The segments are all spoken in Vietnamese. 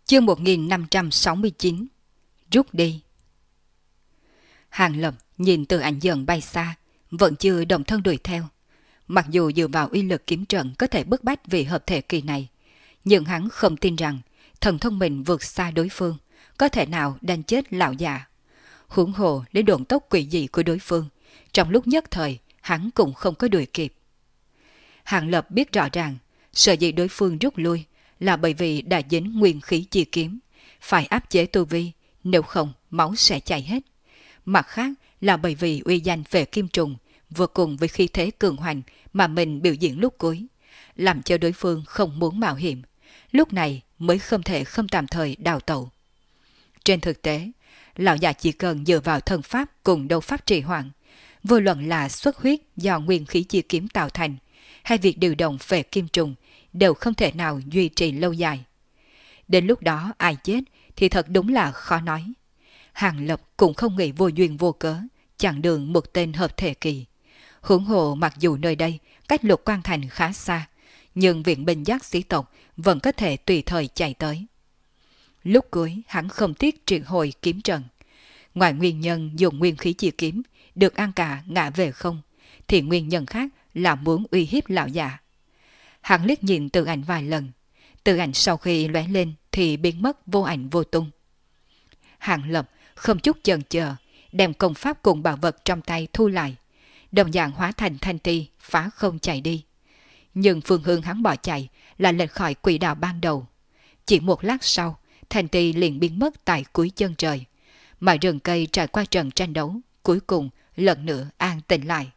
Chương 1569. Rút đi. Hàng Lập nhìn Từ Ảnh dần bay xa, vẫn chưa động thân đuổi theo. Mặc dù dựa vào uy lực kiếm trận có thể bức bách vị hợp thể kỳ này, nhưng hắn không tin rằng thần thông mình vượt xa đối phương, có thể nào đánh chết lão già. Huống hồ lấy độn tốc quỷ dị của đối phương, trong lúc nhất thời hắn cũng không có đuổi kịp. Hàng Lập biết rõ ràng, sở dĩ đối phương rút lui là bởi vì đã dính nguyên khí chi kiếm, phải áp chế tu vi, nếu không máu sẽ chảy hết. Mặt khác là bởi vì uy danh về kim trùng vừa cùng với khí thế cường hoành mà mình biểu diễn lúc cuối, làm cho đối phương không muốn mạo hiểm, lúc này mới không thể không tạm thời đào tẩu. Trên thực tế, lão già chỉ cần dựa vào thân pháp cùng đấu pháp trì hoãn, vô luận là xuất huyết do nguyên khí chi kiếm tạo thành, hay việc điều động về kim trùng đều không thể nào duy trì lâu dài. Đến lúc đó ai chết thì thật đúng là khó nói. Hàng Lập cũng không nghĩ vô duyên vô cớ chặn đường một tên hợp thể kỳ. Huống hồ mặc dù nơi đây cách Lục Quan Thành khá xa, nhưng viện binh giác sĩ tộc vẫn có thể tùy thời chạy tới. Lúc cuối hắn không tiếc triệu hồi kiếm trận. Ngoài nguyên nhân dùng nguyên khí chi kiếm được An Cả ngã về không, thì nguyên nhân khác là muốn uy hiếp lão già. Hắn liếc nhìn Từ Ảnh vài lần, Từ Ảnh sau khi lóe lên thì biến mất vô ảnh vô tung. Hàng Lập không chút chần chờ, đem công pháp cùng bảo vật trong tay thu lại, đồng dạng hóa thành thanh ti phá không chạy đi. Nhưng phương hướng hắn bỏ chạy là lên khỏi quỹ đạo ban đầu. Chỉ một lát sau, thanh ti liền biến mất tại cuối chân trời, mà rừng cây trải qua trận tranh đấu cuối cùng lần nữa an tĩnh lại.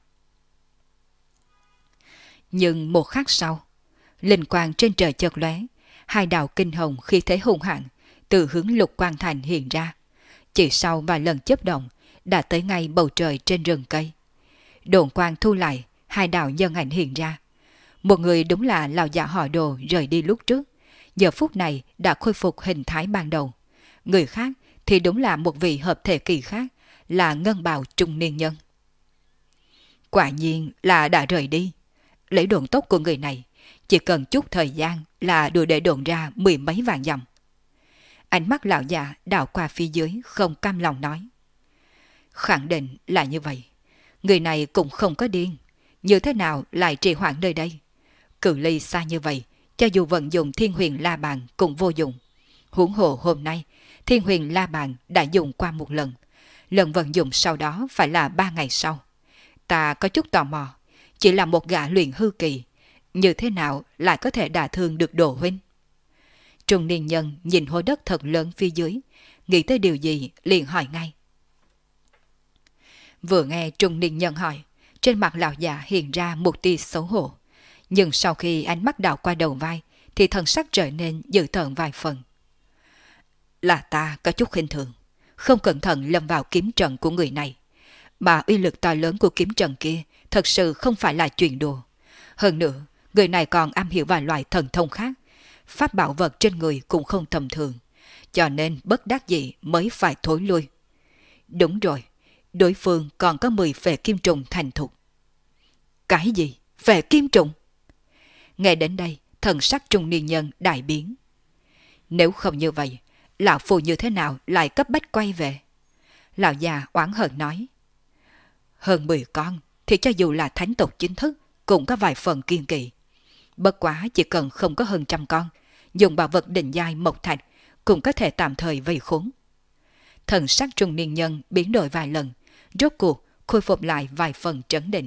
Nhưng một khắc sau, linh quang trên trời chợt lóe, hai đạo kinh hồng khi thế hung hãn từ hướng Lục Quan Thành hiện ra. Chỉ sau vài lần chớp động đã tới ngay bầu trời trên rừng cây. Độn quang thu lại, hai đạo nhân ảnh hiện ra. Một người đúng là lão già họ Đồ rời đi lúc trước, giờ phút này đã khôi phục hình thái ban đầu. Người khác thì đúng là một vị hợp thể kỳ khác, là ngân bào trung niên nhân. Quả nhiên là đã rời đi. Lấy độn tốc của người này, chỉ cần chút thời gian là đủ để độn ra mười mấy vạn dặm. Ánh mắt lão già đảo qua phía dưới không cam lòng nói. Khẳng định là như vậy. Người này cũng không có điên. Như thế nào lại trì hoãn nơi đây? Cự ly xa như vậy, cho dù vận dụng Thiên Huyền La Bàn cũng vô dụng. Huống hồ hôm nay, Thiên Huyền La Bàn đã dùng qua một lần. Lần vận dụng sau đó phải là 3 ngày sau. Ta có chút tò mò, chỉ là một gã luyện hư kỳ, như thế nào lại có thể đả thương được Đồ huynh? Trung niên nhân nhìn hố đất thật lớn phía dưới, nghĩ tới điều gì liền hỏi ngay. Vừa nghe trung niên nhân hỏi, trên mặt lão già hiện ra một tia xấu hổ, nhưng sau khi ánh mắt đảo qua đầu vai thì thần sắc trở nên dữ tợn vài phần. Là ta có chút khinh thường, không cẩn thận lâm vào kiếm trận của người này, mà uy lực to lớn của kiếm trận kia thật sự không phải là chuyện đùa. Hơn nữa, người này còn am hiểu vài loại thần thông khác, pháp bảo vật trên người cũng không tầm thường, cho nên bất đắc dĩ mới phải thối lui. Đúng rồi, đối phương còn có 10 phệ kim trùng thành thục. Cái gì? Phệ kim trùng? Nghe đến đây, thần sắc trung niên nhân đại biến. Nếu không như vậy, lão phù như thế nào lại cấp bách quay về? Lão già oán hận nói. Hơn 10 con thì cho dù là thánh tộc chính thức cũng có vài phần kiên kỵ. Bất quá chỉ cần không có hơn 100 con, dùng bảo vật định giai mộc thạch cũng có thể tạm thời vây khốn. Thần sắc trung niên nhân biến đổi vài lần, rốt cuộc khôi phục lại vài phần trấn định.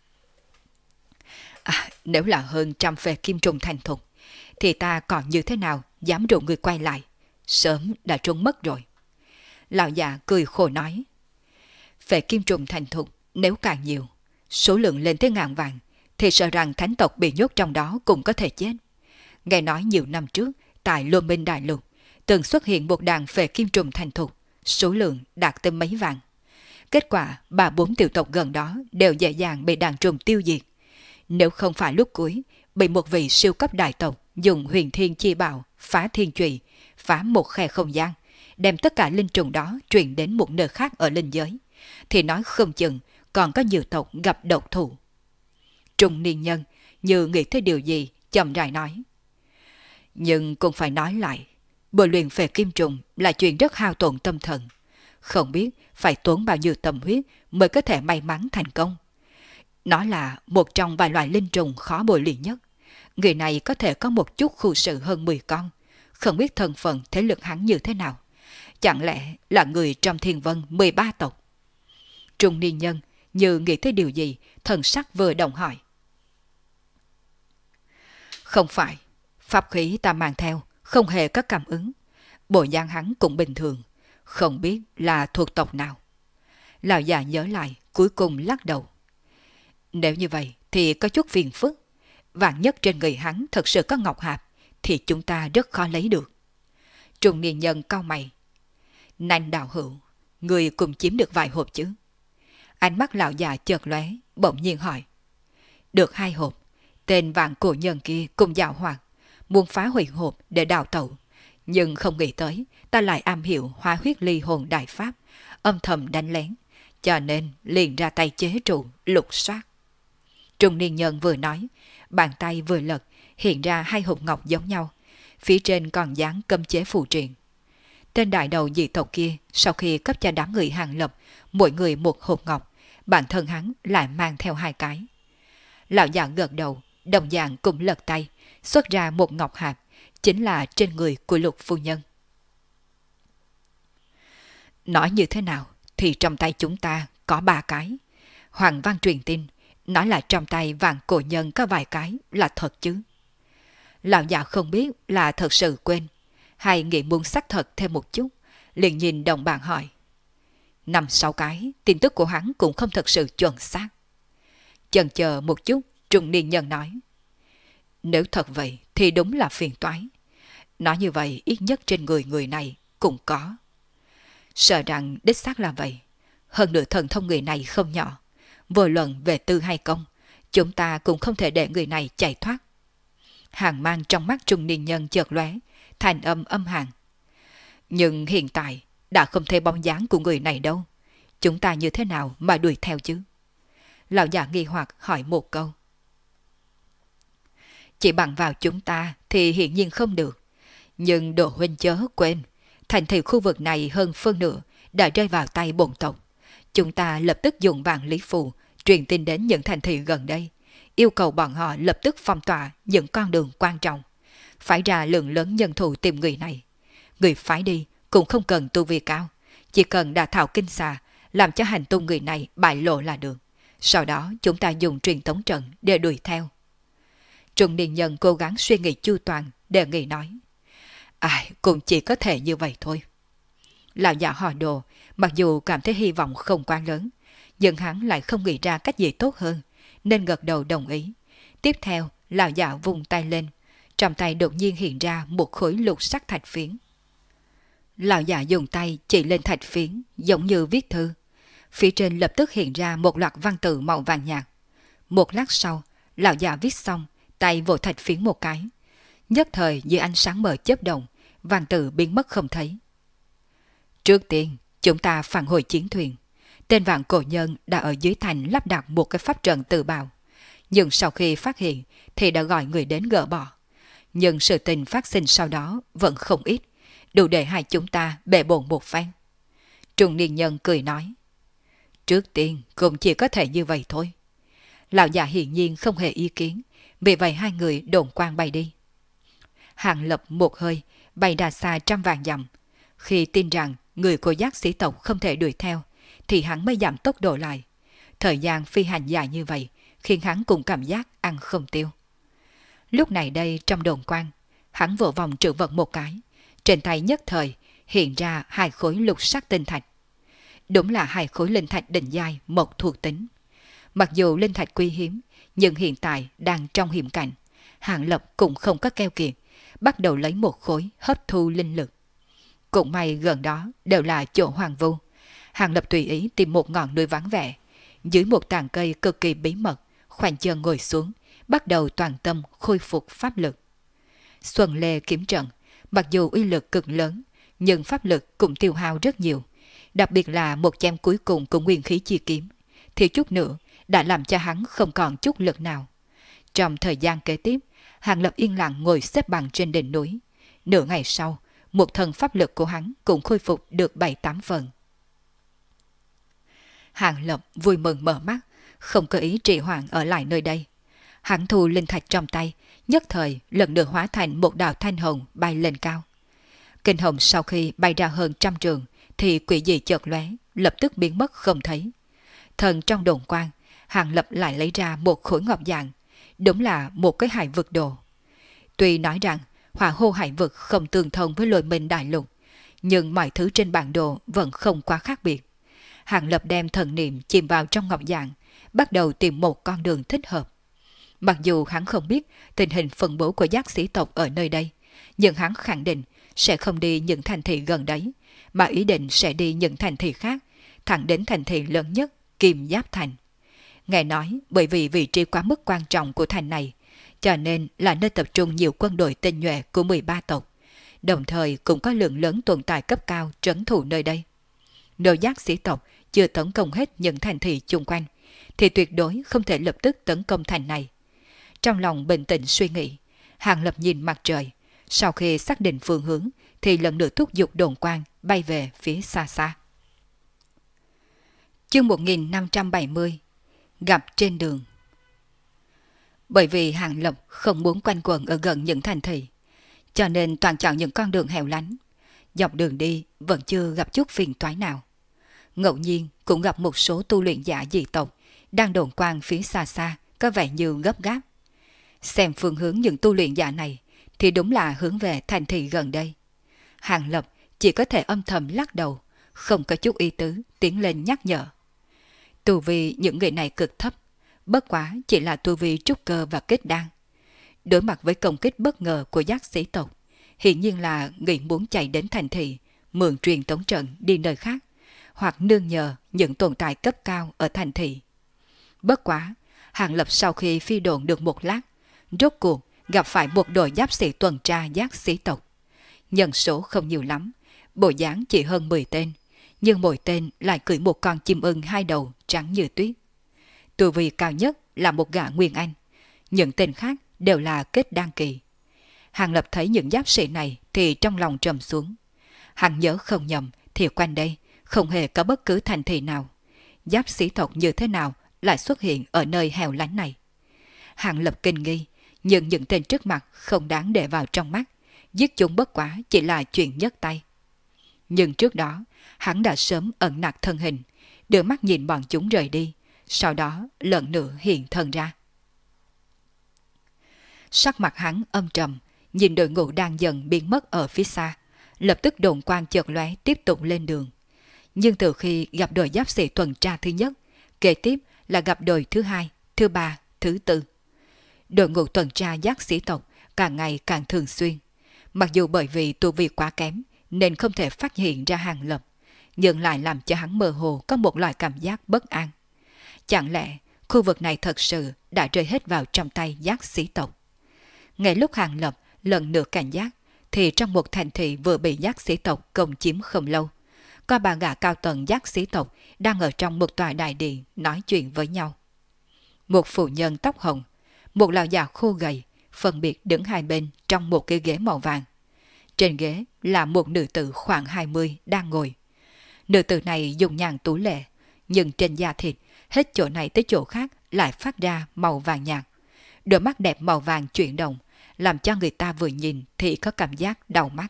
Nếu là hơn 100 phệ kim trùng thành thục, thì ta còn như thế nào dám rủ người quay lại, sớm đã trốn mất rồi. Lão già cười khổ nói. Phệ kim trùng thành thục nếu càng nhiều, số lượng lên tới ngàn vạn, thì sợ rằng thánh tộc bị nhốt trong đó cũng có thể chết. Nghe nói nhiều năm trước, tại Lô Minh Đại Lục, từng xuất hiện một đàn phệ kim trùng thành thục, số lượng đạt tới mấy vạn. Kết quả, 3-4 tiểu tộc gần đó đều dễ dàng bị đàn trùng tiêu diệt. Nếu không phải lúc cuối, bị một vị siêu cấp đại tộc dùng huyền thiên chi bảo phá thiên trụy, phá một khe không gian, đem tất cả linh trùng đó truyền đến một nơi khác ở linh giới, thì nói không chừng còn có nhiều tộc gặp độc thủ. Trung niên nhân như nghĩ tới điều gì chậm rãi nói. Nhưng cũng phải nói lại, bồi luyện về kim trùng là chuyện rất hao tổn tâm thần. Không biết phải tốn bao nhiêu tâm huyết mới có thể may mắn thành công. Nó là một trong vài loại linh trùng khó bồi luyện nhất. Người này có thể có một chút khu sự hơn 10 con. Không biết thân phận thế lực hắn như thế nào. Chẳng lẽ là người trong Thiên Vân 13 tộc? Trung niên nhân như nghĩ tới điều gì, thần sắc vừa động hỏi. Không phải, pháp khí ta mang theo không hề có cảm ứng. Bộ dáng hắn cũng bình thường, không biết là thuộc tộc nào. Lão già nhớ lại, cuối cùng lắc đầu. Nếu như vậy thì có chút phiền phức. Vạn nhất trên người hắn thật sự có ngọc hạp thì chúng ta rất khó lấy được. Trung niên nhân cau mày. Nành đạo hữu, người cùng chiếm được vài hộp chứ? Ánh mắt lão già chợt lóe, bỗng nhiên hỏi. Được 2 hộp. Tên vạn cổ nhân kia cùng dạo hoạt, muốn phá hủy hộp để đào tẩu. Nhưng không nghĩ tới ta lại am hiểu hóa huyết ly hồn đại pháp, âm thầm đánh lén, cho nên liền ra tay chế trụ lục soát. Trung niên nhân vừa nói, bàn tay vừa lật, hiện ra 2 hộp ngọc giống nhau, phía trên còn dán cấm chế phù triện. Tên đại đầu dị tộc kia sau khi cấp cho đám người Hàng Lập mỗi người 1 hộp ngọc, bản thân hắn lại mang theo 2 cái. Lão già gật đầu, đồng dạng cũng lật tay, xuất ra 1 ngọc hạp, chính là trên người của Lục phu nhân. Nói như thế nào thì trong tay chúng ta có 3 cái. Hoàng Văn truyền tin, nói là trong tay vạn cổ nhân có vài cái là thật chứ. Lão già không biết là thật sự quên, hay nghĩ muốn xác thật thêm một chút, liền nhìn đồng bạn hỏi. 5-6 cái, tin tức của hắn cũng không thật sự chuẩn xác. Chần chờ một chút, trung niên nhân nói. Nếu thật vậy thì đúng là phiền toái. Nói như vậy ít nhất trên người này cũng có. Sợ rằng đích xác là vậy. Hơn nữa thần thông người này không nhỏ. Vô luận về tư hay công, chúng ta cũng không thể để người này chạy thoát. Hàng mang trong mắt trung niên nhân chợt lóe, thành âm âm hàn. Nhưng hiện tại đã không thấy bóng dáng của người này đâu. Chúng ta như thế nào mà đuổi theo chứ? Lão già nghi hoặc hỏi một câu. Chỉ bằng vào chúng ta thì hiển nhiên không được. Nhưng Đồ huynh chớ quên, thành thị khu vực này hơn phân nửa đã rơi vào tay bổn tộc. Chúng ta lập tức dùng vạn lý phù truyền tin đến những thành thị gần đây, yêu cầu bọn họ lập tức phong tỏa những con đường quan trọng, phải ra lượng lớn nhân thủ tìm người này. Người phái đi cũng không cần tu vi cao, chỉ cần đả thảo kinh xà, làm cho hành tung người này bại lộ là được. Sau đó chúng ta dùng truyền tống trận để đuổi theo. Trung niên nhân cố gắng suy nghĩ chu toàn, đề nghị nói. Ai cũng chỉ có thể như vậy thôi. Lão già họ Đồ, mặc dù cảm thấy hy vọng không quá lớn, nhưng hắn lại không nghĩ ra cách gì tốt hơn, nên gật đầu đồng ý. Tiếp theo, lão già vung tay lên, trong tay đột nhiên hiện ra một khối lục sắc thạch phiến. Lão già dùng tay chỉ lên thạch phiến, giống như viết thư. Phía trên lập tức hiện ra một loạt văn tự màu vàng nhạt. Một lát sau, lão già viết xong, tay vỗ thạch phiến một cái. Nhất thời dưới ánh sáng mờ chớp động, văn tự biến mất không thấy. Trước tiên, chúng ta phản hồi chiến thuyền. Tên vạn cổ nhân đã ở dưới thành lắp đặt một cái pháp trận tự bào. Nhưng sau khi phát hiện thì đã gọi người đến gỡ bỏ. Nhưng sự tình phát sinh sau đó vẫn không ít, đủ để hai chúng ta bệ bộn một phen. Trung niên nhân cười nói. Trước tiên cũng chỉ có thể như vậy thôi. Lão già hiển nhiên không hề ý kiến, vì vậy hai người đồn quang bay đi. Hàng Lập một hơi bay ra xa trăm vạn dặm. Khi tin rằng người của giác sĩ tộc không thể đuổi theo, thì hắn mới giảm tốc độ lại. Thời gian phi hành dài như vậy khiến hắn cũng cảm giác ăn không tiêu. Lúc này đây trong đồn quang, hắn vỗ vòng trữ vật một cái, trên tay nhất thời hiện ra 2 khối lục sắc tinh thạch. Đúng là 2 khối linh thạch đỉnh giai một thuộc tính. Mặc dù linh thạch quý hiếm, nhưng hiện tại đang trong hiểm cảnh. Hàng Lập cũng không có keo kiệt, bắt đầu lấy một khối hấp thu linh lực. Cũng may gần đó đều là chỗ hoang vu. Hàng Lập tùy ý tìm một ngọn núi vắng vẻ, dưới một tàn cây cực kỳ bí mật, khoanh chân ngồi xuống, bắt đầu toàn tâm khôi phục pháp lực. Xuân Lê kiếm trận, mặc dù uy lực cực lớn, nhưng pháp lực cũng tiêu hao rất nhiều. Đặc biệt là một chém cuối cùng của nguyên khí chi kiếm, thì chút nữa đã làm cho hắn không còn chút lực nào. Trong thời gian kế tiếp, Hàng Lập yên lặng ngồi xếp bằng trên đỉnh núi. Nửa ngày sau, một thần pháp lực của hắn cũng khôi phục được 7-8 phần. Hàng Lập vui mừng mở mắt, không có ý trì hoãn ở lại nơi đây. Hắn thu linh thạch trong tay, nhất thời lần nữa hóa thành một đạo thanh hồng bay lên cao. Kinh hồng sau khi bay ra hơn 100 trường thì quỷ dị chợt lóe, lập tức biến mất không thấy. Thần trong đồn quang, Hàng Lập lại lấy ra một khối ngọc dạng, đúng là một cái hải vực đồ. Tuy nói rằng hỏa hô hải vực không tương thông với Lôi Minh đại lục, nhưng mọi thứ trên bản đồ vẫn không quá khác biệt. Hàng Lập đem thần niệm chìm vào trong ngọc dạng, bắt đầu tìm một con đường thích hợp. Mặc dù hắn không biết tình hình phân bố của giác sĩ tộc ở nơi đây, nhưng hắn khẳng định sẽ không đi những thành thị gần đấy, mà ý định sẽ đi những thành thị khác, thẳng đến thành thị lớn nhất, Kim Giáp Thành. Nghe nói bởi vì vị trí quá mức quan trọng của thành này, cho nên là nơi tập trung nhiều quân đội tinh nhuệ của 13 tộc, đồng thời cũng có lượng lớn tồn tại cấp cao trấn thủ nơi đây. Nếu giác sĩ tộc chưa tấn công hết những thành thị chung quanh, thì tuyệt đối không thể lập tức tấn công thành này. Trong lòng bình tĩnh suy nghĩ, Hàng Lập nhìn mặt trời, sau khi xác định phương hướng thì lần nữa thúc giục đồn quang bay về phía xa xa. Chương 1570 Gặp trên đường. Bởi vì Hàng Lập không muốn quanh quẩn ở gần những thành thị, cho nên toàn chọn những con đường hẻo lánh. Dọc đường đi vẫn chưa gặp chút phiền toái nào. Ngẫu nhiên cũng gặp một số tu luyện giả dị tộc đang đồn quang phía xa xa, có vẻ như gấp gáp. Xem phương hướng những tu luyện giả này thì đúng là hướng về thành thị gần đây. Hàng Lập chỉ có thể âm thầm lắc đầu, không có chút ý tứ tiến lên nhắc nhở. Tu vi những người này cực thấp, bất quá chỉ là tu vi trúc cơ và kết đan. Đối mặt với công kích bất ngờ của giác sĩ tộc, hiển nhiên là nghĩ muốn chạy đến thành thị, mượn truyền tống trận đi nơi khác, hoặc nương nhờ những tồn tại cấp cao ở thành thị. Bất quá, Hàng Lập sau khi phi độn được một lát, rốt cuộc gặp phải một đội giáp sĩ tuần tra giác sĩ tộc. Nhân số không nhiều lắm, bộ dáng chỉ hơn 10 tên, nhưng mỗi tên lại cưỡi một con chim ưng 2 đầu trắng như tuyết. Tu vi cao nhất là một gã Nguyên Anh, những tên khác đều là kết đan kỳ. Hàng Lập thấy những giáp sĩ này thì trong lòng trầm xuống. Hắn nhớ không nhầm thì quanh đây không hề có bất cứ thành thị nào. Giáp sĩ tộc như thế nào lại xuất hiện ở nơi hẻo lánh này? Hàng Lập kinh nghi, nhưng những tên trước mặt không đáng để vào trong mắt, giết chúng bất quá chỉ là chuyện nhấc tay. Nhưng trước đó, hắn đã sớm ẩn nặc thân hình, đưa mắt nhìn bọn chúng rời đi, sau đó lần nữa hiện thân ra. Sắc mặt hắn âm trầm, nhìn đội ngũ đang dần biến mất ở phía xa, lập tức đồn quang chợt lóe tiếp tục lên đường. Nhưng từ khi gặp đội giáp sĩ tuần tra thứ nhất, kế tiếp là gặp đội thứ hai, thứ ba, thứ tư. Đội ngũ tuần tra giác sĩ tộc càng ngày càng thường xuyên. Mặc dù bởi vì tu vi quá kém nên không thể phát hiện ra Hàng Lập, nhưng lại làm cho hắn mơ hồ có một loại cảm giác bất an. Chẳng lẽ khu vực này thật sự đã rơi hết vào trong tay giác sĩ tộc? Ngay lúc Hàng Lập lần nữa cảnh giác, thì trong một thành thị vừa bị giác sĩ tộc công chiếm không lâu, có ba gã cao tầng giác sĩ tộc đang ở trong một tòa đại điện nói chuyện với nhau. Một phụ nhân tóc hồng, một lão già khô gầy, phân biệt đứng hai bên trong một cái ghế màu vàng. Trên ghế là một nữ tử khoảng 20 đang ngồi. Nữ tử này dùng nhàn tú lệ, nhưng trên da thịt, hết chỗ này tới chỗ khác lại phát ra màu vàng nhạt. Đôi mắt đẹp màu vàng chuyển động, làm cho người ta vừa nhìn thì có cảm giác đau mắt.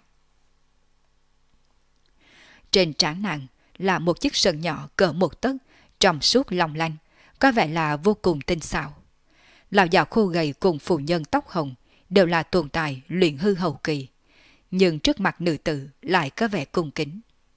Trên trán nàng là một chiếc sừng nhỏ cỡ một tấc, trong suốt long lanh, có vẻ là vô cùng tinh xảo. Lão già khô gầy cùng phụ nhân tóc hồng đều là tồn tại luyện hư hậu kỳ, nhưng trước mặt nữ tử lại có vẻ cung kính.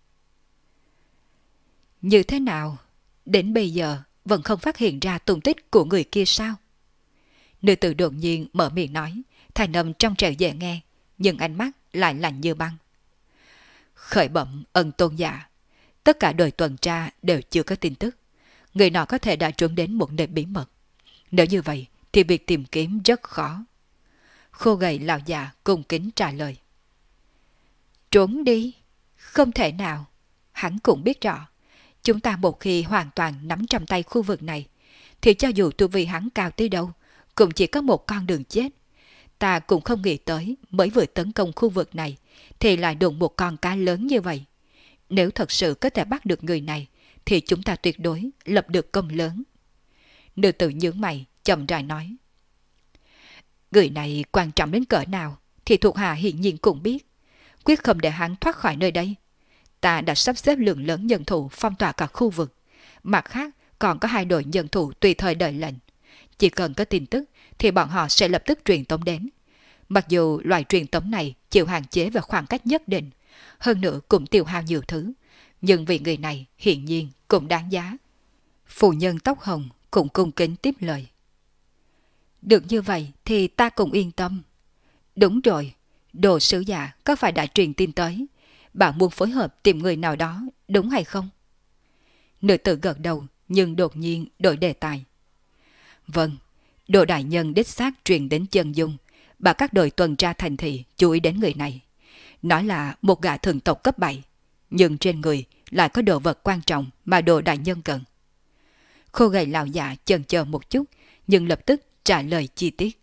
Như thế nào? Đến bây giờ vẫn không phát hiện ra tung tích của người kia sao? Nữ tử đột nhiên mở miệng nói, thanh âm trong trẻo dễ nghe, nhưng ánh mắt lại lạnh như băng. Khởi bẩm ân tôn giả, tất cả đội tuần tra đều chưa có tin tức. Người nọ có thể đã trốn đến một nơi bí mật. Nếu như vậy thì việc tìm kiếm rất khó. Khô gầy lão già cung kính trả lời. Trốn đi? Không thể nào. Hắn cũng biết rõ, chúng ta một khi hoàn toàn nắm trong tay khu vực này, thì cho dù tu vi hắn cao tới đâu, cũng chỉ có một con đường chết. Ta cũng không nghĩ tới mới vừa tấn công khu vực này, thì lại đụng một con cá lớn như vậy. Nếu thật sự có thể bắt được người này, thì chúng ta tuyệt đối lập được công lớn. Nữ tử nhướng mày, chậm rãi nói. Người này quan trọng đến cỡ nào thì thuộc hạ hiển nhiên cũng biết. Quyết không để hắn thoát khỏi nơi đây. Ta đã sắp xếp lượng lớn nhân thủ phong tỏa cả khu vực. Mặt khác còn có 2 đội nhân thủ tùy thời đợi lệnh. Chỉ cần có tin tức thì bọn họ sẽ lập tức truyền tống đến. Mặc dù loại truyền tống này chịu hạn chế về khoảng cách nhất định, hơn nữa cũng tiêu hao nhiều thứ, nhưng vì người này hiển nhiên cũng đáng giá. Phụ nhân tóc hồng cũng cung kính tiếp lời. Được như vậy thì ta cũng yên tâm. Đúng rồi, Đồ sứ giả có phải đã truyền tin tới, bạn muốn phối hợp tìm người nào đó, đúng hay không? Nữ tử gật đầu, nhưng đột nhiên đổi đề tài. Vâng, Đồ đại nhân đích xác truyền đến chân dung, bảo các đội tuần tra thành thị chú ý đến người này. Nói là một gã thần tộc cấp 7, nhưng trên người lại có đồ vật quan trọng mà Đồ đại nhân cần. Khô gầy lão già chần chờ một chút, nhưng lập tức trả lời chi tiết.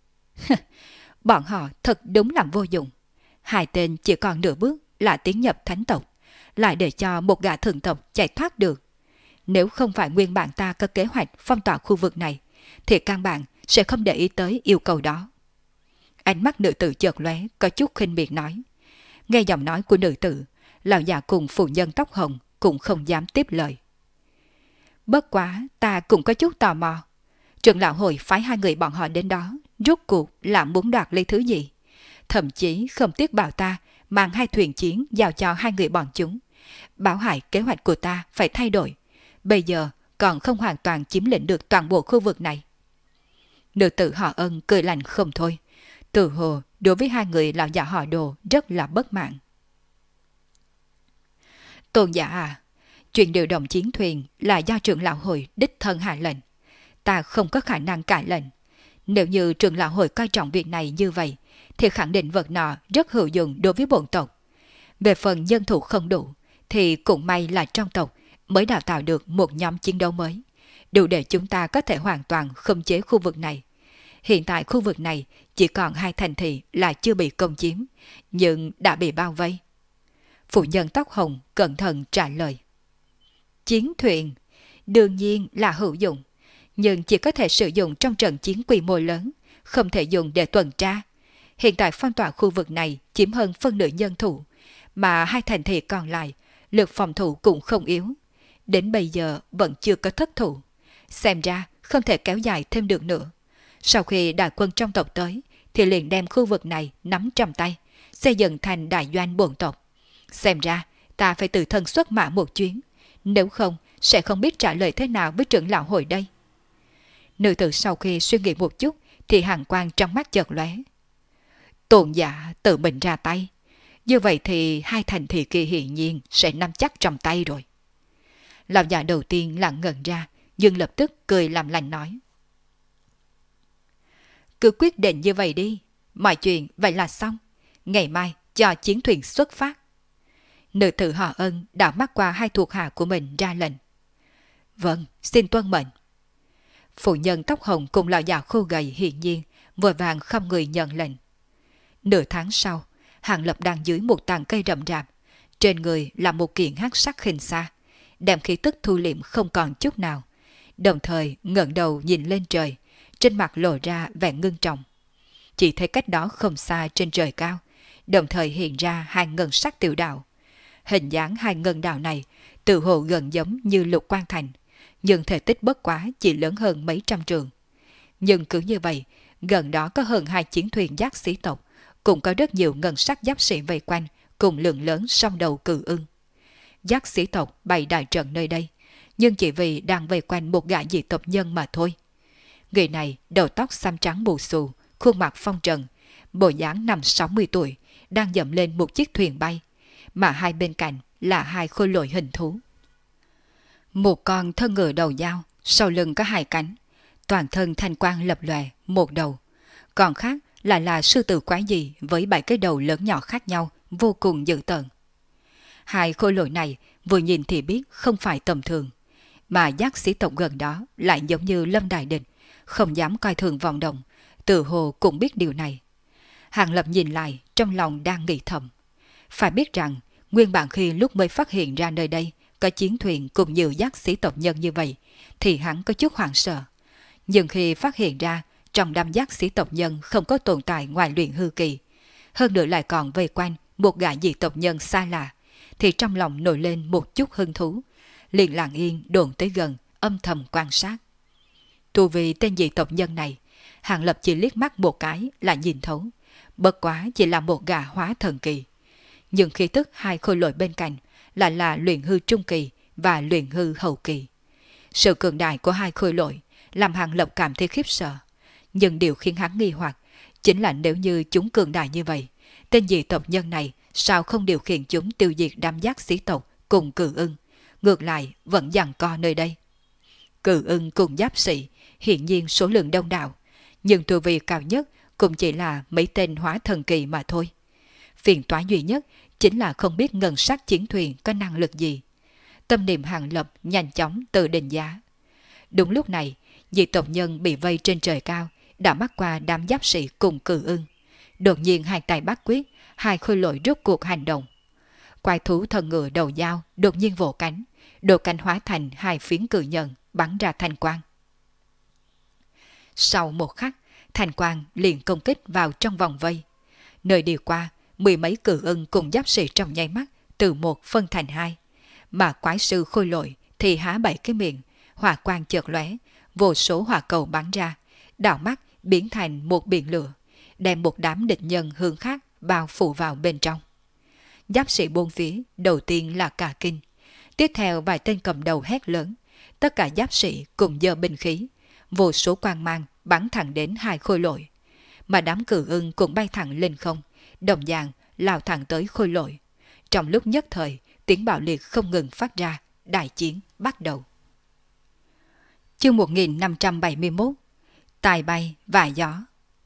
Bọn họ thật đúng là vô dụng. 2 tên chỉ còn nửa bước là tiến nhập thánh tộc, lại để cho một gã thần tộc chạy thoát được. Nếu không phải nguyên bản ta có kế hoạch phong tỏa khu vực này, thì căn bản sẽ không để ý tới yêu cầu đó. Ánh mắt nữ tử chợt lóe, có chút khinh miệt nói. Nghe giọng nói của nữ tử, lão già cùng phụ nhân tóc hồng cũng không dám tiếp lời. Bất quá ta cũng có chút tò mò. Trưởng lão hội phái 2 người bọn họ đến đó, rốt cuộc là muốn đoạt lấy thứ gì? Thậm chí không tiếc bảo ta mang 2 thuyền chiến giao cho 2 người bọn chúng. Bảo hại kế hoạch của ta phải thay đổi. Bây giờ còn không hoàn toàn chiếm lĩnh được toàn bộ khu vực này. Nữ tử họ Ân cười lạnh không thôi. Từ hồ đối với 2 người lão già họ Đồ rất là bất mãn. Tôn giả à, chuyện điều động chiến thuyền là do trưởng lão hội đích thân hạ lệnh. Ta không có khả năng cãi lệnh. Nếu như trưởng lão hội coi trọng việc này như vậy, thì khẳng định vật nọ rất hữu dụng đối với bổn tộc. Về phần nhân thủ không đủ, thì cũng may là trong tộc mới đào tạo được một nhóm chiến đấu mới, đủ để chúng ta có thể hoàn toàn khống chế khu vực này. Hiện tại khu vực này chỉ còn 2 thành thị là chưa bị công chiếm, nhưng đã bị bao vây. Phụ nhân tóc hồng cẩn thận trả lời. Chiến thuyền, đương nhiên là hữu dụng, nhưng chỉ có thể sử dụng trong trận chiến quy mô lớn, không thể dùng để tuần tra. Hiện tại phong tỏa khu vực này chiếm hơn phân nửa nhân thủ, mà 2 thành thị còn lại, lực phòng thủ cũng không yếu. Đến bây giờ vẫn chưa có thất thủ. Xem ra không thể kéo dài thêm được nữa. Sau khi đại quân trong tộc tới, thì liền đem khu vực này nắm trong tay, xây dựng thành đại doanh bổn tộc. Xem ra ta phải tự thân xuất mã một chuyến, nếu không sẽ không biết trả lời thế nào với trưởng lão hội đây. Nữ tử sau khi suy nghĩ một chút thì hàn quang trong mắt chợt lóe. Tôn giả tự mình ra tay, như vậy thì 2 thành thị kia hiển nhiên sẽ nắm chắc trong tay rồi. Lão già đầu tiên lặng ngẩn ra, nhưng lập tức cười làm lành nói. Cứ quyết định như vậy đi, mọi chuyện vậy là xong. Ngày mai cho chiến thuyền xuất phát. Nữ tử họ Ân đảo mắt qua 2 thuộc hạ của mình ra lệnh. Vâng, xin tuân mệnh. Phụ nhân tóc hồng cùng lão già khô gầy hiển nhiên vội vàng không người nhận lệnh. Nửa tháng sau, Hàng Lập đang dưới một tàn cây rậm rạp, trên người là một kiện hắc sắc khinh xa, đem khí tức thu liệm không còn chút nào, đồng thời ngẩng đầu nhìn lên trời, trên mặt lộ ra vẻ ngưng trọng. Chỉ thấy cách đó không xa trên trời cao, đồng thời hiện ra 2 ngân sắc tiểu đạo. Hình dáng 2 ngân đạo này tự hồ gần giống như Lục Quan Thành, nhưng thể tích bất quá chỉ lớn hơn mấy trăm trượng. Nhưng cứ như vậy, gần đó có hơn 2 chiến thuyền giác sĩ tộc, cũng có rất nhiều ngân sắc giáp sĩ vây quanh, cùng lượng lớn song đầu cự ưng. Giác sĩ tộc bày đại trận nơi đây, nhưng chỉ vì đang vây quanh một gã dị tộc nhân mà thôi. Người này đầu tóc xám trắng bù xù, khuôn mặt phong trần, bộ dáng năm 60 tuổi, đang dậm lên một chiếc thuyền bay, mà 2 bên cạnh là 2 khôi lỗi hình thú. Một con thân ngựa đầu dao, sau lưng có 2 cánh, toàn thân thanh quang lập lòe, một đầu. Còn khác lại là sư tử quái dị với 7 cái đầu lớn nhỏ khác nhau, vô cùng dữ tợn. 2 khôi lỗi này vừa nhìn thì biết không phải tầm thường, mà giác sĩ tộc gần đó lại giống như lâm đại địch, không dám coi thường vọng động, tự hồ cũng biết điều này. Hàng Lập nhìn lại, trong lòng đang nghĩ thầm. Phải biết rằng, nguyên bản khi lúc mới phát hiện ra nơi đây có chiến thuyền cùng nhiều giác sĩ tộc nhân như vậy, thì hắn có chút hoảng sợ. Nhưng khi phát hiện ra trong đám giác sĩ tộc nhân không có tồn tại ngoài luyện hư kỳ, hơn nữa lại còn vây quanh một gã dị tộc nhân xa lạ, thì trong lòng nổi lên một chút hứng thú, liền lặng yên đồn tới gần, âm thầm quan sát. Tu vì tên dị tộc nhân này, Hàng Lập chỉ liếc mắt một cái là nhìn thấu, bất quá chỉ là một gã hóa thần kỳ. Nhưng khí tức hai khôi lỗi bên cạnh lại là luyện hư trung kỳ và luyện hư hậu kỳ. Sự cường đại của hai khôi lỗi làm Hàng Lập cảm thấy khiếp sợ. Nhưng điều khiến hắn nghi hoặc chính là nếu như chúng cường đại như vậy, tên dị tộc nhân này sao không điều khiển chúng tiêu diệt đám giác sĩ tộc cùng Cự Ưng, ngược lại vẫn giằng co nơi đây. Cự Ưng cùng giáp sĩ hiển nhiên số lượng đông đảo, nhưng tu vi cao nhất cũng chỉ là mấy tên hóa thần kỳ mà thôi. Phiền toái duy nhất chính là không biết ngân sắc chiến thuyền có năng lực gì. Tâm niệm Hàng Lập nhanh chóng tự định giá. Đúng lúc này, dị tộc nhân bị vây trên trời cao đã mắt qua đám giáp sĩ cùng Cự Ưng. Đột nhiên hai tay bắt quyết, hai khôi lỗi rút cuộc hành động. Quái thú thần ngựa đầu dao đột nhiên vỗ cánh, đột cánh hóa thành hai phiến cự nhận bắn ra thanh quang. Sau một khắc, thanh quang liền công kích vào trong vòng vây. Nơi đi qua, mười mấy Cự Ưng cùng giáp sĩ trong nháy mắt từ một phân thành hai, mà quái sư khôi lỗi thì há bảy cái miệng, hỏa quang chợt lóe, vô số hỏa cầu bắn ra, đảo mắt biến thành một biển lửa, đem một đám địch nhân hướng khác bao phủ vào bên trong. Giáp sĩ bốn phía đầu tiên là cả kinh, tiếp theo vài tên cầm đầu hét lớn, tất cả giáp sĩ cùng giơ binh khí, vô số quang mang bắn thẳng đến hai khôi lỗi, mà đám Cự Ưng cũng bay thẳng lên không, đồng dạng lao thẳng tới khôi lỗi. Trong lúc nhất thời, tiếng bạo liệt không ngừng phát ra, đại chiến bắt đầu. Chương 1571 Tài bay và gió.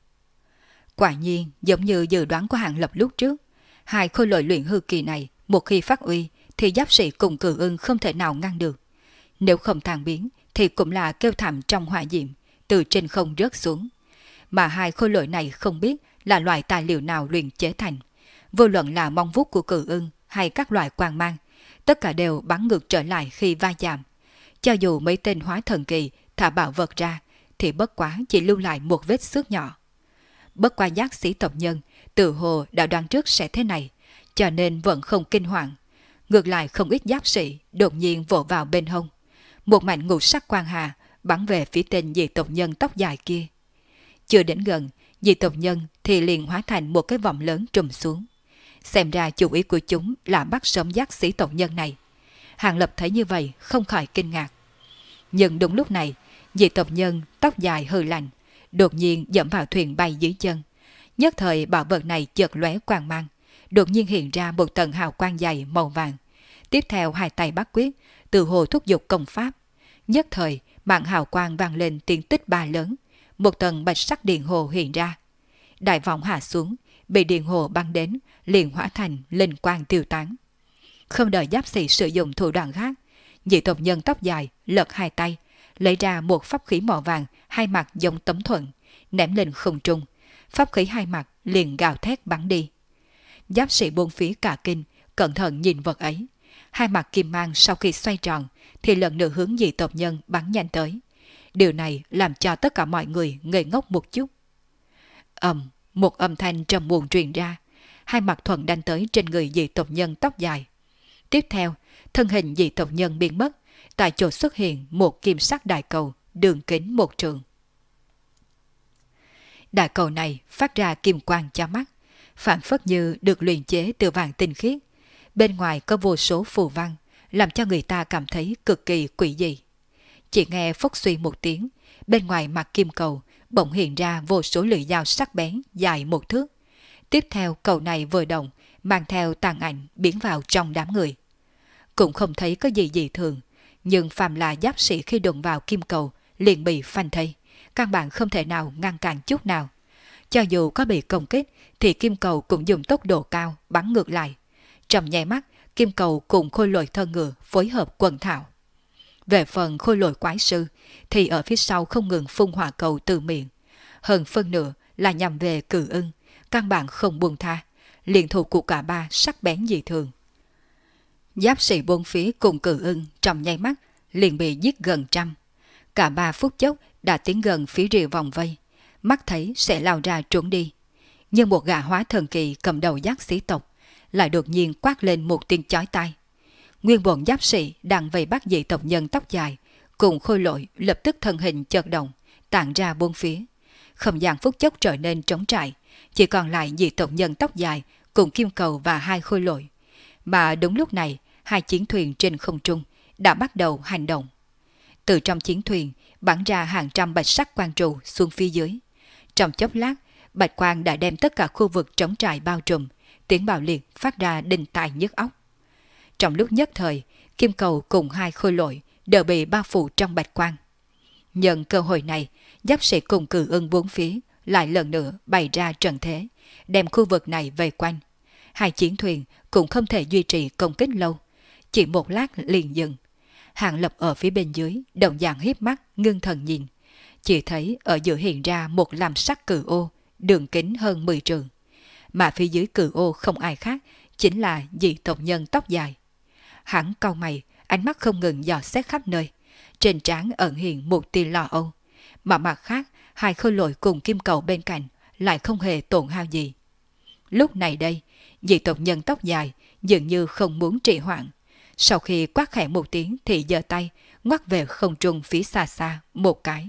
Quả nhiên, giống như dự đoán của Hàng Lập lúc trước, hai khôi lỗi luyện hư kỳ này một khi phát uy thì giáp sĩ cùng Cự Ưng không thể nào ngăn được. Nếu không tan biến thì cũng là kêu thảm trong hỏa diệm, từ trên không rớt xuống. Mà hai khôi lỗi này không biết là loại tài liệu nào luyện chế thành. Vô luận là mong vuốt của Cự Ưng hay các loại quang mang, tất cả đều bắn ngược trở lại khi va chạm. Cho dù mấy tên hóa thần kỳ thả bảo vật ra, thì bất quá chỉ lưu lại một vết xước nhỏ. Bất qua giác sĩ tộc nhân, tự hồ đã đoán trước sẽ thế này, cho nên vẫn không kinh hoàng. Ngược lại không ít giáp sĩ đột nhiên vỗ vào bên hông. Một mảnh ngũ sắc quang hà bắn về phía tên dị tộc nhân tóc dài kia. Chưa đến gần, dị tộc nhân thì liền hóa thành một cái vòng lớn trùm xuống. Xem ra chủ ý của chúng là bắt sống giác sĩ tộc nhân này. Hàng Lập thấy như vậy không khỏi kinh ngạc. Nhưng đúng lúc này, dị tộc nhân tóc dài hư lạnh đột nhiên dẫm vào thuyền bay dưới chân. Nhất thời bảo vật này chợt lóe quang mang, đột nhiên hiện ra một tầng hào quang dày màu vàng. Tiếp theo hai tay bắt quyết, từ hồ thúc giục công pháp. Nhất thời, mạng hào quang vang lên tiếng tích ba lớn, một tầng bạch sắc điện hồ hiện ra. Đại vọng hạ xuống, bị điện hồ băng đến, liền hóa thành linh quang tiêu tán. Không đợi giáp sĩ sử dụng thủ đoạn khác, dị tộc nhân tóc dài lật hai tay, lấy ra một pháp khí màu vàng hai mặt giống tấm thuận, ném lên không trung. Pháp khí hai mặt liền gào thét bắn đi. Giáp sĩ bốn phía cả kinh, cẩn thận nhìn vật ấy. Hai mặt kim mang sau khi xoay tròn thì lần nữa hướng dị tộc nhân bắn nhanh tới. Điều này làm cho tất cả mọi người ngây ngốc một chút. Một âm thanh trầm muộn truyền ra, hai mặt thuận đánh tới trên người dị tộc nhân tóc dài. Tiếp theo, thân hình dị tộc nhân biến mất, tại chỗ xuất hiện một kim sắc đại cầu, đường kính 1 trượng. Đại cầu này phát ra kim quang cho mắt, phản phất như được luyện chế từ vàng tinh khiết. Bên ngoài có vô số phù văn, làm cho người ta cảm thấy cực kỳ quỷ dị. Chỉ nghe phốc suy một tiếng, bên ngoài mặt kim cầu bỗng hiện ra vô số lưỡi dao sắc bén dài 1 thước. Tiếp theo cầu này vừa động, mang theo tàn ảnh biến vào trong đám người. Cũng không thấy có gì dị thường, nhưng phàm là giáp sĩ khi đụng vào kim cầu liền bị phanh thây, căn bản không thể nào ngăn cản chút nào. Cho dù có bị công kích thì kim cầu cũng dùng tốc độ cao bắn ngược lại. Trong nháy mắt, kim cầu cùng khôi lỗi thân ngựa phối hợp quần thảo. Về phần khôi lỗi quái sư thì ở phía sau không ngừng phun hỏa cầu từ miệng. Hơn phân nửa là nhằm về Cự Ưng, căn bản không buông tha, liền thủ của cả ba sắc bén dị thường. Giáp sĩ bốn phía cùng Cự Ưng trong nháy mắt liền bị giết gần trăm. Cả ba phút chốc đã tiến gần phía rìa vòng vây, mắt thấy sẽ lao ra trốn đi. Nhưng một gã hóa thần kỳ cầm đầu giác sĩ tộc lại đột nhiên quát lên một tiếng chói tai. Nguyên bọn giáp sĩ đang vây bắt dị tộc nhân tóc dài cùng Khôi Lỗi lập tức thân hình chợt động, tản ra bốn phía. Không gian phút chốc trở nên trống trải, chỉ còn lại dị tộc nhân tóc dài cùng Kim Cầu và hai Khôi Lỗi. Mà đúng lúc này, hai chiến thuyền trên không trung đã bắt đầu hành động. Từ trong chiến thuyền bắn ra hàng trăm bạch sắc quang trụ xuống phía dưới. Trong chốc lát, bạch quang đã đem tất cả khu vực trống trải bao trùm, tiếng bạo liệt phát ra đinh tai nhức óc. Trong lúc nhất thời, Kim Cầu cùng hai Khôi Lỗi đều bị bao phủ trong bạch quang. Nhân cơ hội này, giáp sĩ cùng Cự Ưng bốn phía lại lần nữa bày ra trận thế, đem khu vực này vây quanh. Hai chiến thuyền cũng không thể duy trì công kích lâu, chỉ một lát liền dừng. Hạng Lập ở phía bên dưới đồng dạng hiếp mắt ngưng thần nhìn, chỉ thấy ở giữa hiện ra một làm sắc cự ô, đường kính hơn 10 trượng. Mà phía dưới cự ô không ai khác, chính là dị tộc nhân tóc dài. Hắn cau mày, ánh mắt không ngừng dò xét khắp nơi, trên trán ẩn hiện một tia lo âu. Mà mặt khác, hai Khôi Lỗi cùng Kim Cầu bên cạnh lại không hề tổn hao gì. Lúc này đây, dị tộc nhân tóc dài dường như không muốn trì hoãn. Sau khi quát khẽ một tiếng thì giơ tay, ngoắt về không trung phía xa xa một cái.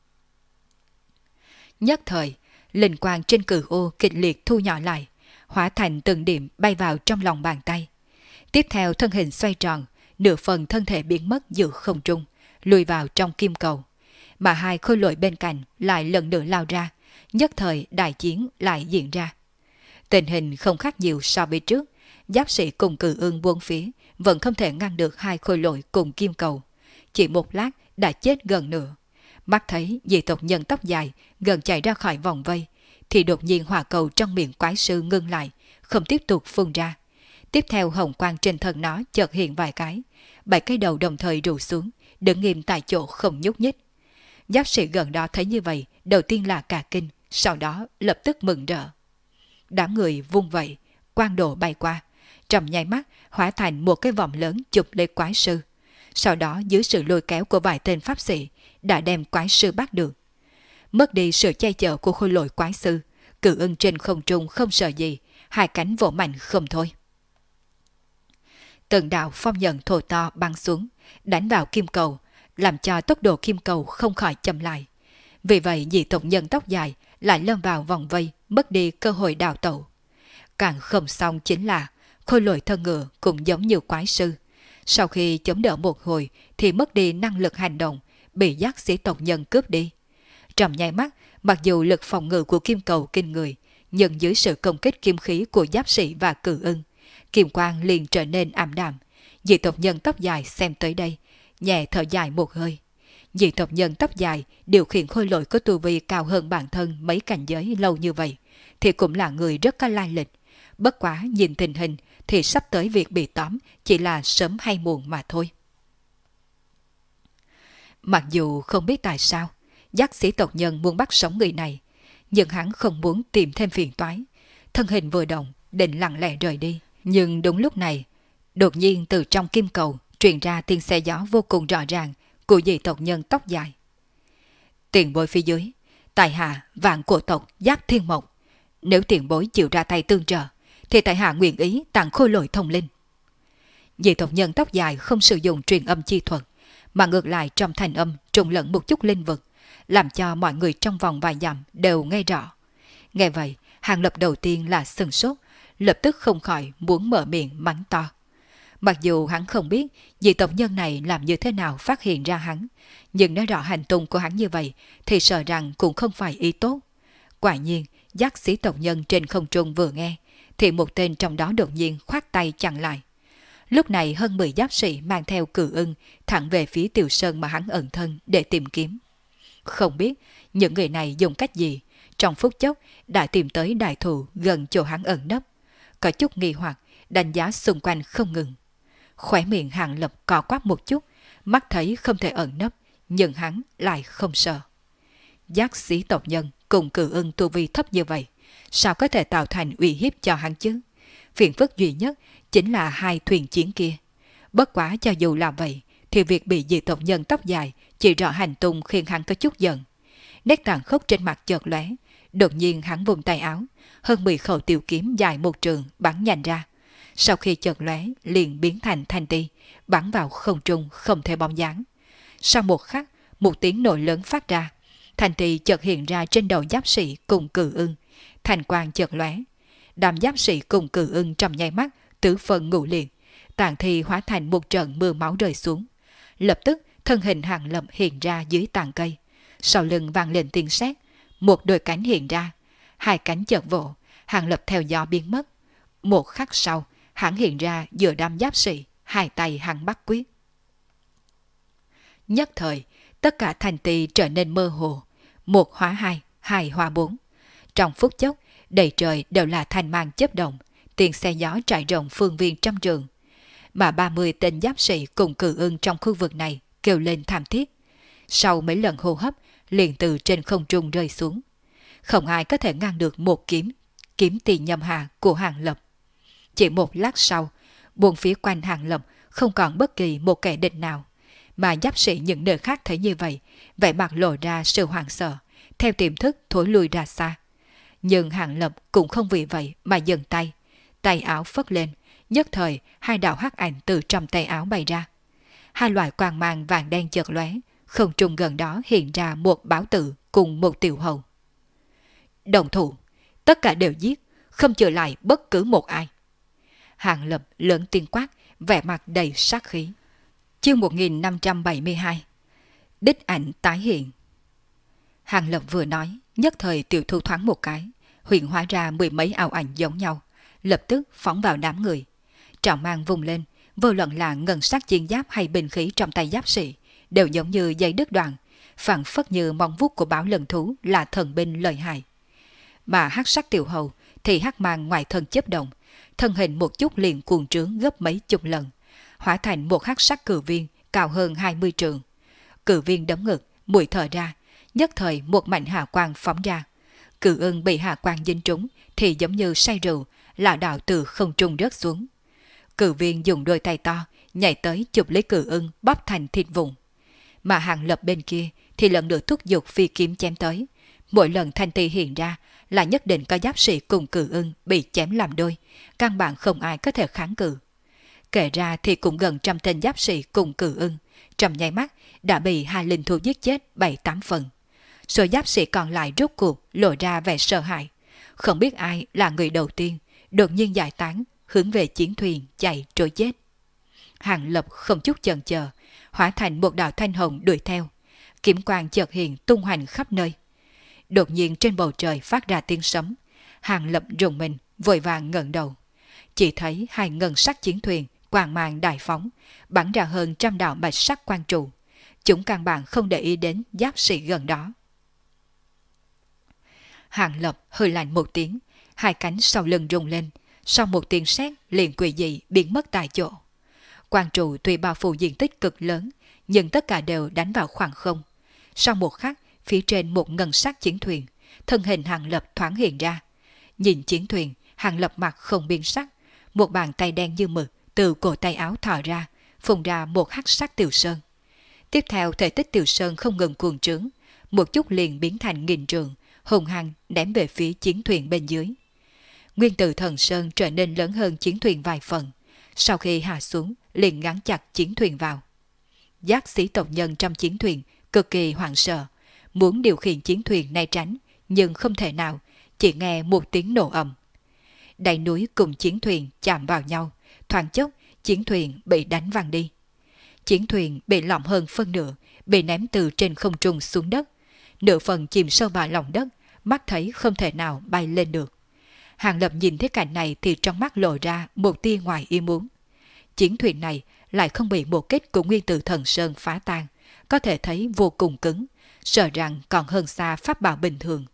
Nhất thời, linh quang trên cự ô kịch liệt thu nhỏ lại, hóa thành từng điểm bay vào trong lòng bàn tay. Tiếp theo thân hình xoay tròn, nửa phần thân thể biến mất giữa không trung, lùi vào trong Kim Cầu. Mà hai Khôi Lỗi bên cạnh lại lần nữa lao ra, nhất thời đại chiến lại diễn ra. Tình hình không khác nhiều so với trước, giáp sĩ cùng Cự Ưng buông phía vẫn không thể ngăn được hai Khôi Lỗi cùng Kim Cầu. Chỉ một lát đã chết gần nửa. Mắt thấy dị tộc nhân tóc dài gần chạy ra khỏi vòng vây, thì đột nhiên hỏa cầu trong miệng quái sư ngưng lại, không tiếp tục phun ra. Tiếp theo hồng quang trên thân nó chợt hiện vài cái, 7 cái đầu đồng thời rủ xuống, đứng nghiêm tại chỗ không nhúc nhích. Giáp sĩ gần đó thấy như vậy, đầu tiên là cả kinh, sau đó lập tức mừng rỡ. Đám người vung vậy, quang độ bay qua, trong nháy mắt hóa thành một cái vòng lớn chụp lấy quái sư. Sau đó dưới sự lôi kéo của vài tên pháp sĩ đã đem quái sư bắt được. Mất đi sự che chở của Khôi Lỗi quái sư, Cự Ưng trên không trung không sợ gì, hai cánh vỗ mạnh không thôi. Từng đạo phong nhận thổi to băng xuống, đánh vào Kim Cầu, làm cho tốc độ Kim Cầu không khỏi chậm lại. Vì vậy dị tộc nhân tóc dài lại lâm vào vòng vây, mất đi cơ hội đào tẩu. Càng không xong chính là Khôi Lỗi thân ngựa cũng giống như quái sư. Sau khi chống đỡ một hồi thì mất đi năng lực hành động, bị giác sĩ tộc nhân cướp đi. Trong nháy mắt, mặc dù lực phòng ngự của Kim Cầu kinh người, nhưng dưới sự công kích kim khí của giáp sĩ và Cự Ưng, kim quang liền trở nên ảm đạm. Dị tộc nhân tóc dài xem tới đây, nhẹ thở dài một hơi. Dị tộc nhân tóc dài điều khiển Khôi Lỗi có tu vi cao hơn bản thân mấy cảnh giới lâu như vậy, thì cũng là người rất có lai lịch. Bất quá nhìn tình hình thì sắp tới việc bị tóm chỉ là sớm hay muộn mà thôi. Mặc dù không biết tại sao giác sĩ tộc nhân muốn bắt sống người này, nhưng hắn không muốn tìm thêm phiền toái. Thân hình vừa động, định lặng lẽ rời đi. Nhưng đúng lúc này, đột nhiên từ trong Kim Cầu truyền ra tiếng xe gió vô cùng rõ ràng của dị tộc nhân tóc dài. Tiền bối phía dưới, tại hạ vạn cổ tộc Giáp Thiên Mộc. Nếu tiền bối chịu ra tay tương trợ, thì tại hạ nguyện ý tặng Khôi Lỗi thông linh. Dị tộc nhân tóc dài không sử dụng truyền âm chi thuật, mà ngược lại trong thành âm trộn lẫn một chút linh vực, làm cho mọi người trong vòng vài dặm đều nghe rõ. Nghe vậy, Hàng Lập đầu tiên là sừng sốt, lập tức không khỏi muốn mở miệng mắng to. Mặc dù hắn không biết dị tộc nhân này làm như thế nào phát hiện ra hắn, nhưng nói rõ hành tung của hắn như vậy thì sợ rằng cũng không phải ý tốt. Quả nhiên, giác sĩ tộc nhân trên không trung vừa nghe, thì một tên trong đó đột nhiên khoát tay chặn lại. Lúc này hơn 10 giáp sĩ mang theo Cự Ưng thẳng về phía Tiểu Sơn mà hắn ẩn thân để tìm kiếm. Không biết những người này dùng cách gì, trong phút chốc đã tìm tới đại thụ gần chỗ hắn ẩn nấp. Có chút nghi hoặc, đánh giá xung quanh không ngừng. Khóe miệng Hàng Lập cò quắp một chút, mắt thấy không thể ẩn nấp, nhưng hắn lại không sợ. Giác sĩ tộc nhân cùng Cự Ưng tu vi thấp như vậy, sao có thể tạo thành uy hiếp cho hắn chứ? phiền phức duy nhất chính là hai thuyền chiến kia. Bất quá cho dù là vậy, thì việc bị dị tộc nhân tóc dài chỉ rõ hành tung khiến hắn có chút giận. Nét tàn khốc trên mặt chợt lóe, đột nhiên hắn vùng tay áo, hơn 10 khẩu tiểu kiếm dài một trường bắn nhanh ra. Sau khi chợt lóe, liền biến thành thanh ti, bắn vào không trung không thể bóng dáng. Sau một khắc, một tiếng nổ lớn phát ra, thanh ti chợt hiện ra trên đầu giáp sĩ cùng Cự Ưng, thành quang chợt lóe. Đám giáp sĩ cùng Cự Ưng trong nháy mắt tứ phân ngũ liệt, tàn thi hóa thành một trận mưa máu rơi xuống. Lập tức thân hình Hàng Lập hiện ra dưới tàn cây, sau lưng vang lên tiếng sét, một đôi cánh hiện ra, hai cánh chợt vỗ, Hàng Lập theo gió biến mất. Một khắc sau, hắn hiện ra giữa đám giáp sĩ, hai tay hắn bắt quyết. Nhất thời, tất cả thành tỳ trở nên mơ hồ, một hóa hai, hai hóa bốn. Trong phút chốc, đầy trời đều là thanh mang chớp động, tiếng xe gió trải rộng phương viên trăm trường. Mà 30 tên giáp sĩ cùng Cự Ưng trong khu vực này kêu lên thảm thiết. Sau mấy lần hô hấp, liền từ trên không trung rơi xuống. Không ai có thể ngăn được một kiếm, kiếm tỳ nhâm hà của Hàng Lập. Chỉ một lát sau, buông phía quanh Hàng Lập không còn bất kỳ một kẻ địch nào. Mà giáp sĩ những nơi khác thấy như vậy, vẻ mặt lộ ra sự hoảng sợ, theo tiềm thức thối lui ra xa. Nhưng Hàng Lập cũng không vì vậy mà dừng tay, tay áo phất lên, nhất thời hai đạo hắc ảnh từ trong tay áo bay ra. Hai loại quang mang vàng đen chợt lóe, không trung gần đó hiện ra một báo tử cùng một tiểu hầu. Đồng thủ, tất cả đều giết, không chừa lại bất cứ một ai. Hàng Lập lớn tiếng quát, vẻ mặt đầy sát khí. Chương 1572. Đích ảnh tái hiện. Hàng Lập vừa nói, nhất thời tiểu thu thoáng một cái, hiện hóa ra mười mấy ảo ảnh giống nhau, lập tức phóng vào đám người. Trảo mang vùng lên, vô luận là ngân sắc chiến giáp hay binh khí trong tay giáp sĩ, đều giống như dây đứt đoạn, phảng phất như móng vuốt của báo lần thú là thần binh lợi hại. Mà hắc sắc tiểu hầu thì hắc mang ngoài thân chớp động, thân hình một chút liền cuồng trướng gấp mấy chục lần, hóa thành một hắc sắc cử viên cao hơn 20 trượng. Cử viên đấm ngực, mũi thở ra, nhất thời một mảnh hạ quang phóng ra. Cự Ưng bị hạ quang dính trúng thì giống như say rượu, lảo đảo từ không trung rớt xuống. Cử viên dùng đôi tay to nhảy tới chụp lấy Cự Ưng, bóp thành thịt vụn. Mà Hàng Lập bên kia thì lần nữa thúc giục phi kiếm chém tới. Mỗi lần thanh ti hiện ra là nhất định có giáp sĩ cùng Cự Ưng bị chém làm đôi, căn bản không ai có thể kháng cự. Kể ra thì cũng gần 100 tên giáp sĩ cùng Cự Ưng, trong nháy mắt đã bị hai linh thú giết chết 7-8 phần. Số giáp sĩ còn lại rốt cuộc lộ ra vẻ sợ hãi, không biết ai là người đầu tiên đột nhiên giải tán, hướng về chiến thuyền chạy trôi chết. Hàng Lập không chút chần chờ, hóa thành một đạo thanh hồng đuổi theo, kiếm quang chợt hiện tung hoành khắp nơi. Đột nhiên trên bầu trời phát ra tiếng sấm, Hàng Lập rùng mình, vội vàng ngẩng đầu, chỉ thấy hai ngân sắc chiến thuyền quang mang đại phóng, bắn ra hơn 100 đạo bạch sắc quang trụ. Chúng căn bản không để ý đến giáp sĩ gần đó. Hàng Lập hơi lạnh một tiếng, hai cánh sau lưng rung lên, sau một tiếng sét liền quỷ dị biến mất tại chỗ. Quang trụ tuy bao phủ diện tích cực lớn, nhưng tất cả đều đánh vào khoảng không. Sau một khắc, phía trên một ngân sắc chiến thuyền, thân hình Hàng Lập thoáng hiện ra. Nhìn chiến thuyền, Hàng Lập mặt không biến sắc, một bàn tay đen như mực từ cổ tay áo thò ra, phun ra một hắc sắc tiểu sơn. Tiếp theo thể tích tiểu sơn không ngừng cuồng trướng, một chút liền biến thành nghìn trường, hùng hăng ném về phía chiến thuyền bên dưới. Nguyên tử thần sơn trở nên lớn hơn chiến thuyền vài phần, sau khi hạ xuống liền ngắn chặt chiến thuyền vào. Giác sĩ tộc nhân trong chiến thuyền cực kỳ hoảng sợ, muốn điều khiển chiến thuyền né tránh, nhưng không thể nào, chỉ nghe một tiếng nổ ầm. Đáy núi cùng chiến thuyền chạm vào nhau, thoáng chốc chiến thuyền bị đánh văng đi. Chiến thuyền bị lỏng hơn phân nửa, bị ném từ trên không trung xuống đất. Nửa phần chìm sâu vào lòng đất, mắt thấy không thể nào bay lên được. Hàng Lập nhìn thấy cảnh này thì trong mắt lộ ra một tia ngoài ý muốn. Chiến thuyền này lại không bị một kích của nguyên tử thần sơn phá tan, có thể thấy vô cùng cứng, sợ rằng còn hơn xa pháp bảo bình thường.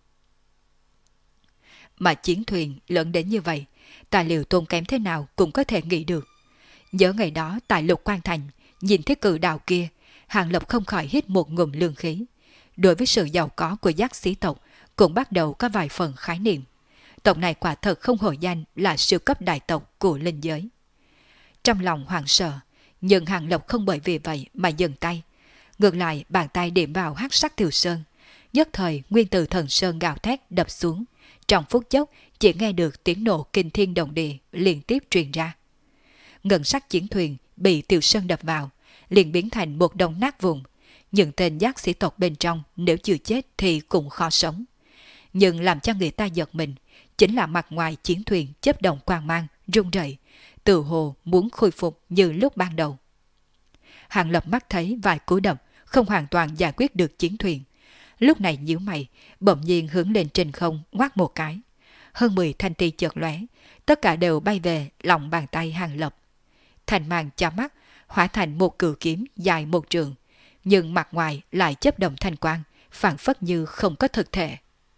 Mà chiến thuyền lớn đến như vậy, tài liệu tốn kém thế nào cũng có thể nghĩ được. Nhớ ngày đó tại Lục Quan Thành, nhìn thấy cự đạo kia, Hàng Lập không khỏi hít một ngụm lương khí. Đối với sự giàu có của giác sĩ tộc cũng bắt đầu có vài phần khái niệm. Tộc này quả thật không hổ danh là siêu cấp đại tộc của linh giới. Trong lòng hoảng sợ, nhưng Hàng Lập không bởi vì vậy mà dừng tay. Ngược lại bàn tay điểm vào hắc sắc Thiều Sơn. Nhất thời nguyên tử thần sơn gào thét đập xuống. Trong phút chốc chỉ nghe được tiếng nổ kinh thiên động địa liên tiếp truyền ra. Ngân sắc chiến thuyền bị Thiều Sơn đập vào, liền biến thành một đống nát vụn. Những tên giác sĩ tộc bên trong nếu chưa chết thì cũng khó sống. Nhưng làm cho người ta giật mình chính là mặt ngoài chiến thuyền chớp động quang mang, rung rẩy, tự hồ muốn khôi phục như lúc ban đầu. Hàng Lập mắt thấy vài cú đập không hoàn toàn giải quyết được chiến thuyền. Lúc này nhíu mày, bỗng nhiên hướng lên trên không ngoác một cái. Hơn 10 thanh ti chợt lóe, tất cả đều bay về lòng bàn tay Hàng Lập. Thành màn cho mắt, hóa thành một cự kiếm dài 1 trượng, nhưng mặt ngoài lại chớp động thanh quang, phảng phất như không có thực thể.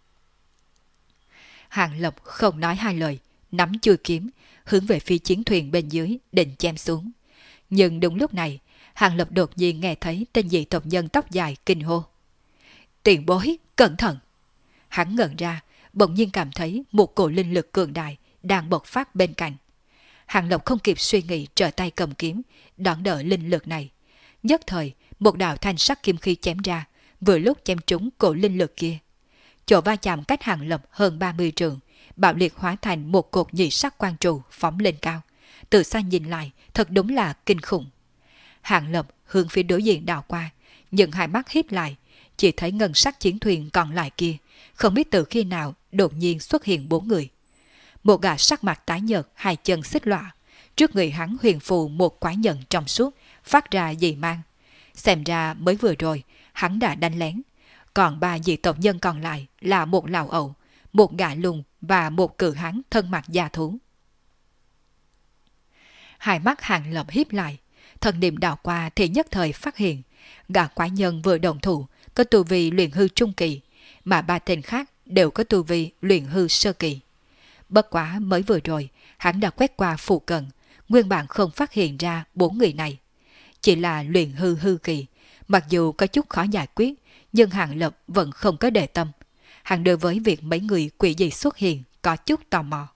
Hàng Lập không nói hai lời, nắm chuôi kiếm, hướng về phía chiến thuyền bên dưới định chém xuống. Nhưng đúng lúc này, Hàng Lập đột nhiên nghe thấy tên dị tộc nhân tóc dài kinh hô: "Tiền bối, cẩn thận!" Hắn ngẩn ra, bỗng nhiên cảm thấy một cổ linh lực cường đại đang bộc phát bên cạnh. Hàng Lập không kịp suy nghĩ, trở tay cầm kiếm, đón đỡ linh lực này. Nhất thời, một đạo thanh sắc kim khí chém ra, vừa lúc chém trúng cổ linh lực kia. Chỗ va chạm cách Hàng Lập hơn 30 trượng, bạo liệt hóa thành một cột nhị sắc quang trụ phóng lên cao. Từ xa nhìn lại, thật đúng là kinh khủng. Hàng Lập hướng phía đối diện đảo qua, nhưng hai mắt híp lại, chỉ thấy ngân sắc chiến thuyền còn lại kia, không biết từ khi nào đột nhiên xuất hiện 4 người. Một gã sắc mặt tái nhợt, hai chân xích lọa, trước người hắn huyền phù một quái nhận trong suốt, phát ra dị mang. Xem ra mới vừa rồi, hắn đã đánh lén. Còn 3 dị tộc nhân còn lại là một lão ẩu, một gã lùn và một cự hán thân mặc da thú. Hai mắt Hàng Lập híp lại, thần niệm đảo qua thì nhất thời phát hiện, gã quái nhân vừa đồng thủ có tu vi luyện hư trung kỳ, mà 3 tên khác đều có tu vi luyện hư sơ kỳ. Bất quá mới vừa rồi, hắn đã quét qua phụ cận, nguyên bản không phát hiện ra 4 người này. Chỉ là luyện hư hư kỳ, mặc dù có chút khó giải quyết, nhưng Hàng Lập vẫn không có để tâm. Hắn đối với việc mấy người quỷ dị xuất hiện có chút tò mò.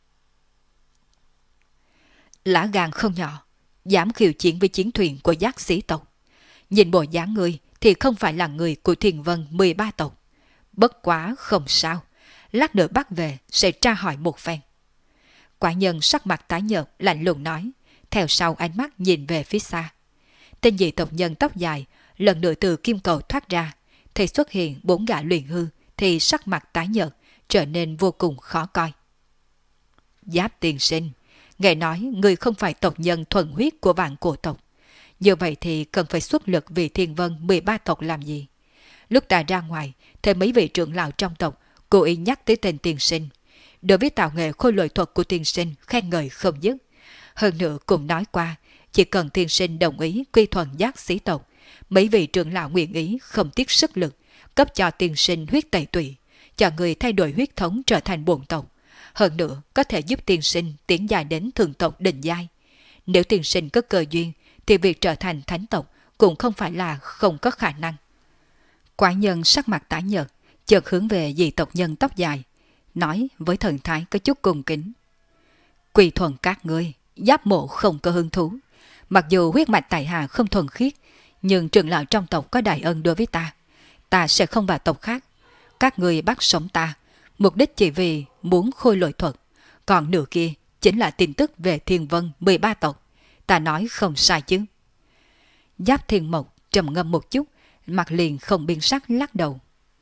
Lá gan không nhỏ, dám khiêu chiến với chiến thuyền của giác sĩ tộc. Nhìn bộ dáng người thì không phải là người của Thiền Vân 13 tộc. Bất quá không sao, lát nữa bắt về sẽ tra hỏi một phen. Quả nhân sắc mặt tái nhợt lạnh lùng nói, theo sau ánh mắt nhìn về phía xa. Tên dị tộc nhân tóc dài lần nữa từ kim cầu thoát ra, thì xuất hiện 4 gã luyện hư thì sắc mặt tái nhợt, trở nên vô cùng khó coi. Giáp tiên sinh, nghe nói người không phải tộc nhân thuần huyết của vạn cổ tộc. Như vậy thì cần phải xuất lực vì Thiên Vân 13 tộc làm gì? Lúc ta ra ngoài, thấy mấy vị trưởng lão trong tộc cố ý nhắc tới tên tiên sinh. Đối với tạo nghệ khôi lỗi thuật của tiên sinh khen ngợi không dứt. Hơn nữa cũng nói qua, chỉ cần tiên sinh đồng ý quy thuận giác sĩ tộc, mấy vị trưởng lão nguyện ý không tiếc sức lực, cấp cho tiên sinh huyết tẩy tủy, cho người thay đổi huyết thống trở thành bổn tộc. Hơn nữa có thể giúp tiên sinh tiến dài đến thường tộc đỉnh giai. Nếu tiên sinh có cơ duyên, thì việc trở thành thánh tộc cũng không phải là không có khả năng. Quái nhân sắc mặt tái nhợt, chợt hướng về dị tộc nhân tóc dài, nói với thần thái có chút cung kính: Quy thuận các ngươi, giáp mộ không có hứng thú. Mặc dù huyết mạch tại hạ không thuần khiết, nhưng trưởng lão trong tộc có đại ân đối với ta. Ta sẽ không vào tộc khác. Các ngươi bắt sống ta, mục đích chỉ vì muốn khôi lỗi thuật. Còn nửa kia chính là tin tức về Thiên Vân 13 tộc. Ta nói không sai chứ? Giáp Thiên Mộc trầm ngâm một chút, mặt liền không biến sắc lắc đầu.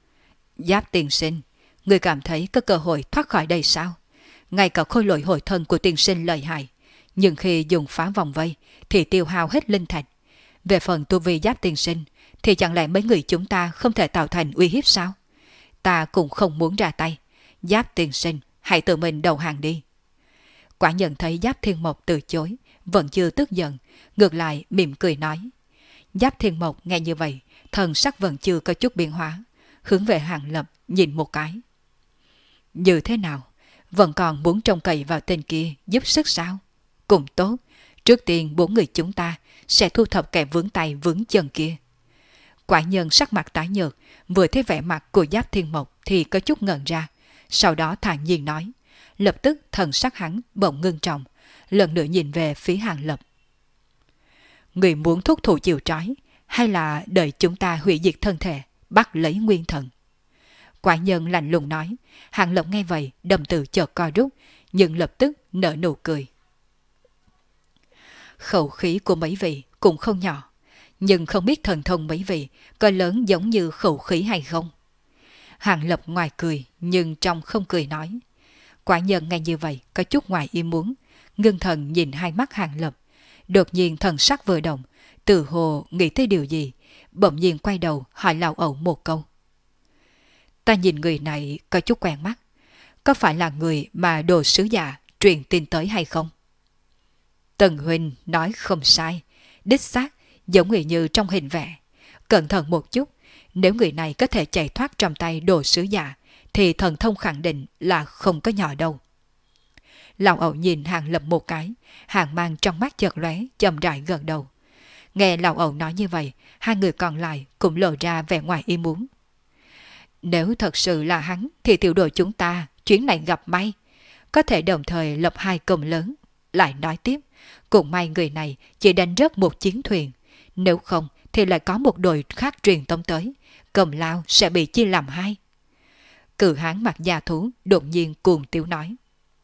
Giáp tiên sinh, người cảm thấy có cơ hội thoát khỏi đây sao? Ngay cả khôi lỗi hội thân của tiên sinh lợi hại, nhưng khi dùng phá vòng vây thì tiêu hao hết linh thạch. Về phần tu vi Giáp tiên sinh, thì chẳng lẽ mấy người chúng ta không thể tạo thành uy hiếp sao? Ta cũng không muốn ra tay. Giáp tiên sinh, hãy tự mình đầu hàng đi. Quả nhận thấy Giáp Thiên Mộc từ chối, vẫn chưa tức giận, ngược lại mỉm cười nói. Giáp Thiên Mộc nghe như vậy, thần sắc vẫn chưa có chút biến hóa, hướng về Hàng Lập nhìn một cái. Như thế nào? Vẫn còn muốn trông cậy vào tên kia giúp sức sao? Cũng tốt, trước tiên 4 người chúng ta sẽ thu thập kẻ vướng tay vướng chân kia. Quả nhân sắc mặt tái nhợt, vừa thấy vẻ mặt của Giáp Thiên Mộc thì có chút ngẩn ra, sau đó thản nhiên nói, lập tức thần sắc hắn bỗng ngưng trọng, lần nữa nhìn về phía Hàng Lập. Người muốn thúc thủ chịu trói, hay là đợi chúng ta hủy diệt thân thể, bắt lấy nguyên thần? Quái nhân lạnh lùng nói. Hàng Lập nghe vậy, đầm tử chợt co rút, nhưng lập tức nở nụ cười. Khẩu khí của mấy vị cũng không nhỏ, nhưng không biết thần thông mấy vị có lớn giống như khẩu khí hay không. Hàng Lập ngoài cười, nhưng trong không cười nói. Quái nhân nghe như vậy có chút ngoài ý muốn, ngưng thần nhìn hai mắt Hàng Lập. Đột nhiên thần sắc vừa động, tự hồ nghĩ tới điều gì, bỗng nhiên quay đầu hỏi Lão Ẩu một câu. Ta nhìn người này có chút quen mắt, có phải là người mà Đồ sứ giả truyền tin tới hay không? Tần huynh nói không sai, đích xác giống người như trong hình vẽ. Cẩn thận một chút, nếu người này có thể chạy thoát trong tay Đồ sứ giả, thì thần thông khẳng định là không có nhỏ đâu. Lão Ẩu nhìn Hàng Lập một cái, hàng mang trong mắt chợt lóe, chậm rãi gật đầu. Nghe Lão Ẩu nói như vậy, hai người còn lại cũng lộ ra vẻ ngoài ý muốn. Nếu thật sự là hắn thì tiểu đội chúng ta chuyến này gặp may, có thể đồng thời lập hai công lớn. Lại nói tiếp, cũng may người này chỉ đánh rớt một chiến thuyền, nếu không thì lại có một đội khác truyền tống tới, công lao sẽ bị chia làm hai. Cự hán mặt già thú đột nhiên cuồng tiếu nói.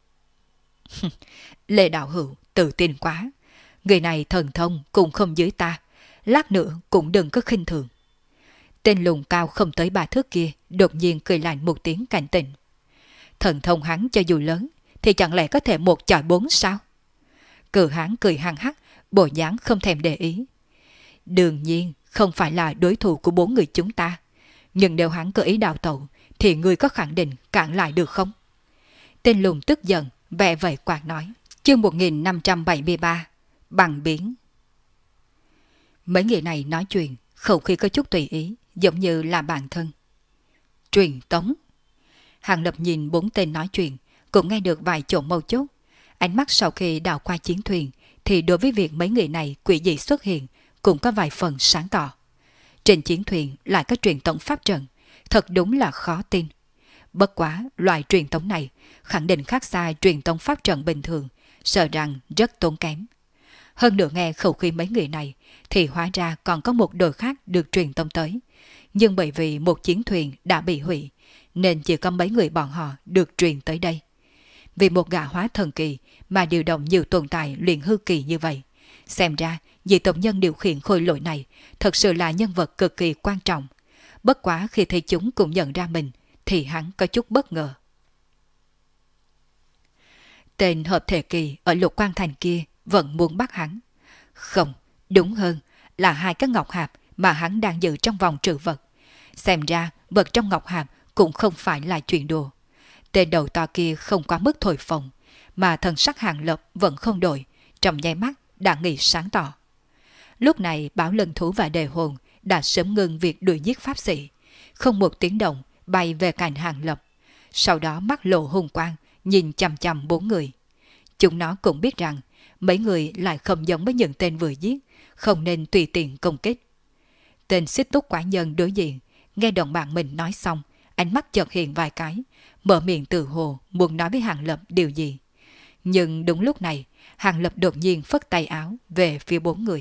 Lê đạo hữu tự tin quá, người này thần thông cũng không dưới ta, lát nữa cũng đừng có khinh thường. Tên lùn cao không tới 3 thước kia đột nhiên cười lạnh một tiếng cảnh tỉnh. Thần thông hắn cho dù lớn thì chẳng lẽ có thể một chọi 4 sao? Cự hán cười hăng hắc, bộ dáng không thèm để ý. Đương nhiên không phải là đối thủ của 4 người chúng ta, nhưng nếu hắn có ý đào tẩu thì người có khẳng định cản lại được không? Tên lùn tức giận, vẻ vẫy quạt nói. Chương 1573, bằng biến. Mấy người này nói chuyện, khẩu khí có chút tùy ý, giống như là bạn thân. Truyền tống. Hàng Lập nhìn 4 tên nói chuyện, cũng nghe được vài chỗ mâu chốt. Ánh mắt sau khi đào qua chiến thuyền, thì đối với việc mấy người này quỷ dị xuất hiện, cũng có vài phần sáng tỏ. Trên chiến thuyền lại có truyền tống pháp trận, thật đúng là khó tin. Bất quá, loại truyền tống này khẳng định khác xa truyền tống pháp trận bình thường, sợ rằng rất tốn kém. Hơn nữa nghe khẩu khí mấy người này, thì hóa ra còn có một đội khác được truyền tống tới. Nhưng bởi vì một chiến thuyền đã bị hủy, nên chỉ có mấy người bọn họ được truyền tới đây. Vì một gã hóa thần kỳ mà điều động nhiều tồn tại luyện hư kỳ như vậy, xem ra vị tộc nhân điều khiển khôi lỗi này thật sự là nhân vật cực kỳ quan trọng. Bất quá khi thấy chúng cũng nhận ra mình, thì hắn có chút bất ngờ. Tên hợp thể kỳ ở Lục Quan Thành kia vẫn muốn bắt hắn. Không, đúng hơn là hai cái ngọc hạp mà hắn đang giữ trong vòng trữ vật. Xem ra vật trong ngọc hạp cũng không phải là chuyện đùa. Tên đầu to kia không quá mức thổi phồng, mà thần sắc Hàng Lập vẫn không đổi, trong nháy mắt đã nghĩ sáng tỏ. Lúc này Bảo Lân Thú và Đề Hồn đã sớm ngừng việc đuổi giết pháp sĩ, không một tiếng động bay về cạnh Hàng Lập. Sau đó mắt lộ hung quang, nhìn chằm chằm 4 người. Chúng nó cũng biết rằng mấy người lại không giống với những tên vừa giết, không nên tùy tiện công kích. Tên Xích Túc quả nhân đối diện, nghe đồng bạn mình nói xong, ánh mắt chợt hiện vài cái, mở miệng tự hồ muốn nói với Hàng Lập điều gì. Nhưng đúng lúc này, Hàng Lập đột nhiên phất tay áo về phía 4 người.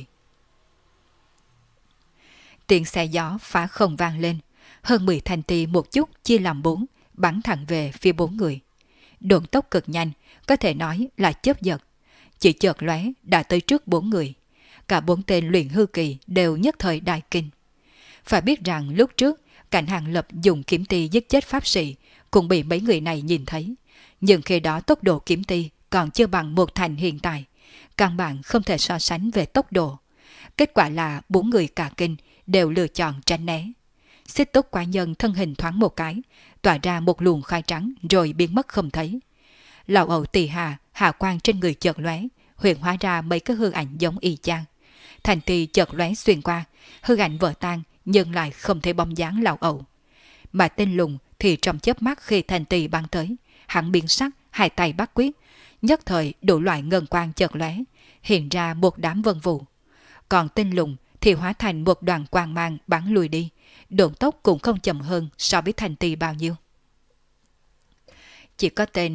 Tiếng xe gió phá không vang lên, hơn 10 thanh ti một chút chia làm 4, bắn thẳng về phía 4 người. Độn tốc cực nhanh, có thể nói là chớp giật. Chỉ chợt lóe đã tới trước 4 người. Cả 4 tên luyện hư kỳ đều nhất thời đại kinh. Phải biết rằng lúc trước, cảnh Hàng Lập dùng kiếm ti giết chết pháp sĩ cũng bị mấy người này nhìn thấy. Nhưng khi đó tốc độ kiếm ti còn chưa bằng một thành hiện tại, căn bản không thể so sánh về tốc độ. Kết quả là 4 người cả kinh đều lựa chọn tránh né. Xích Túc quả nhân thân hình thoáng một cái, tỏa ra một luồng khai trắng rồi biến mất không thấy. Lão Ẩu Tỳ Hà hạ quang trên người chợt lóe, hiện hóa ra mấy cái hư ảnh giống y chang. Thành tỳ chợt lóe xuyên qua, hư ảnh vỡ tan nhưng lại không thấy bóng dáng Lão Ẩu. Mà tên lùng thì trong chớp mắt khi thành tỳ băng tới, hắn biến sắc, hai tay bắt quyết, nhất thời đủ loại ngân quang chợt lóe, hiện ra một đám vân vụ. Còn tên lùng thì hóa thành một đoàn quang mang bắn lùi đi, độn tốc cũng không chậm hơn so với thành tỳ bao nhiêu. Chỉ có tên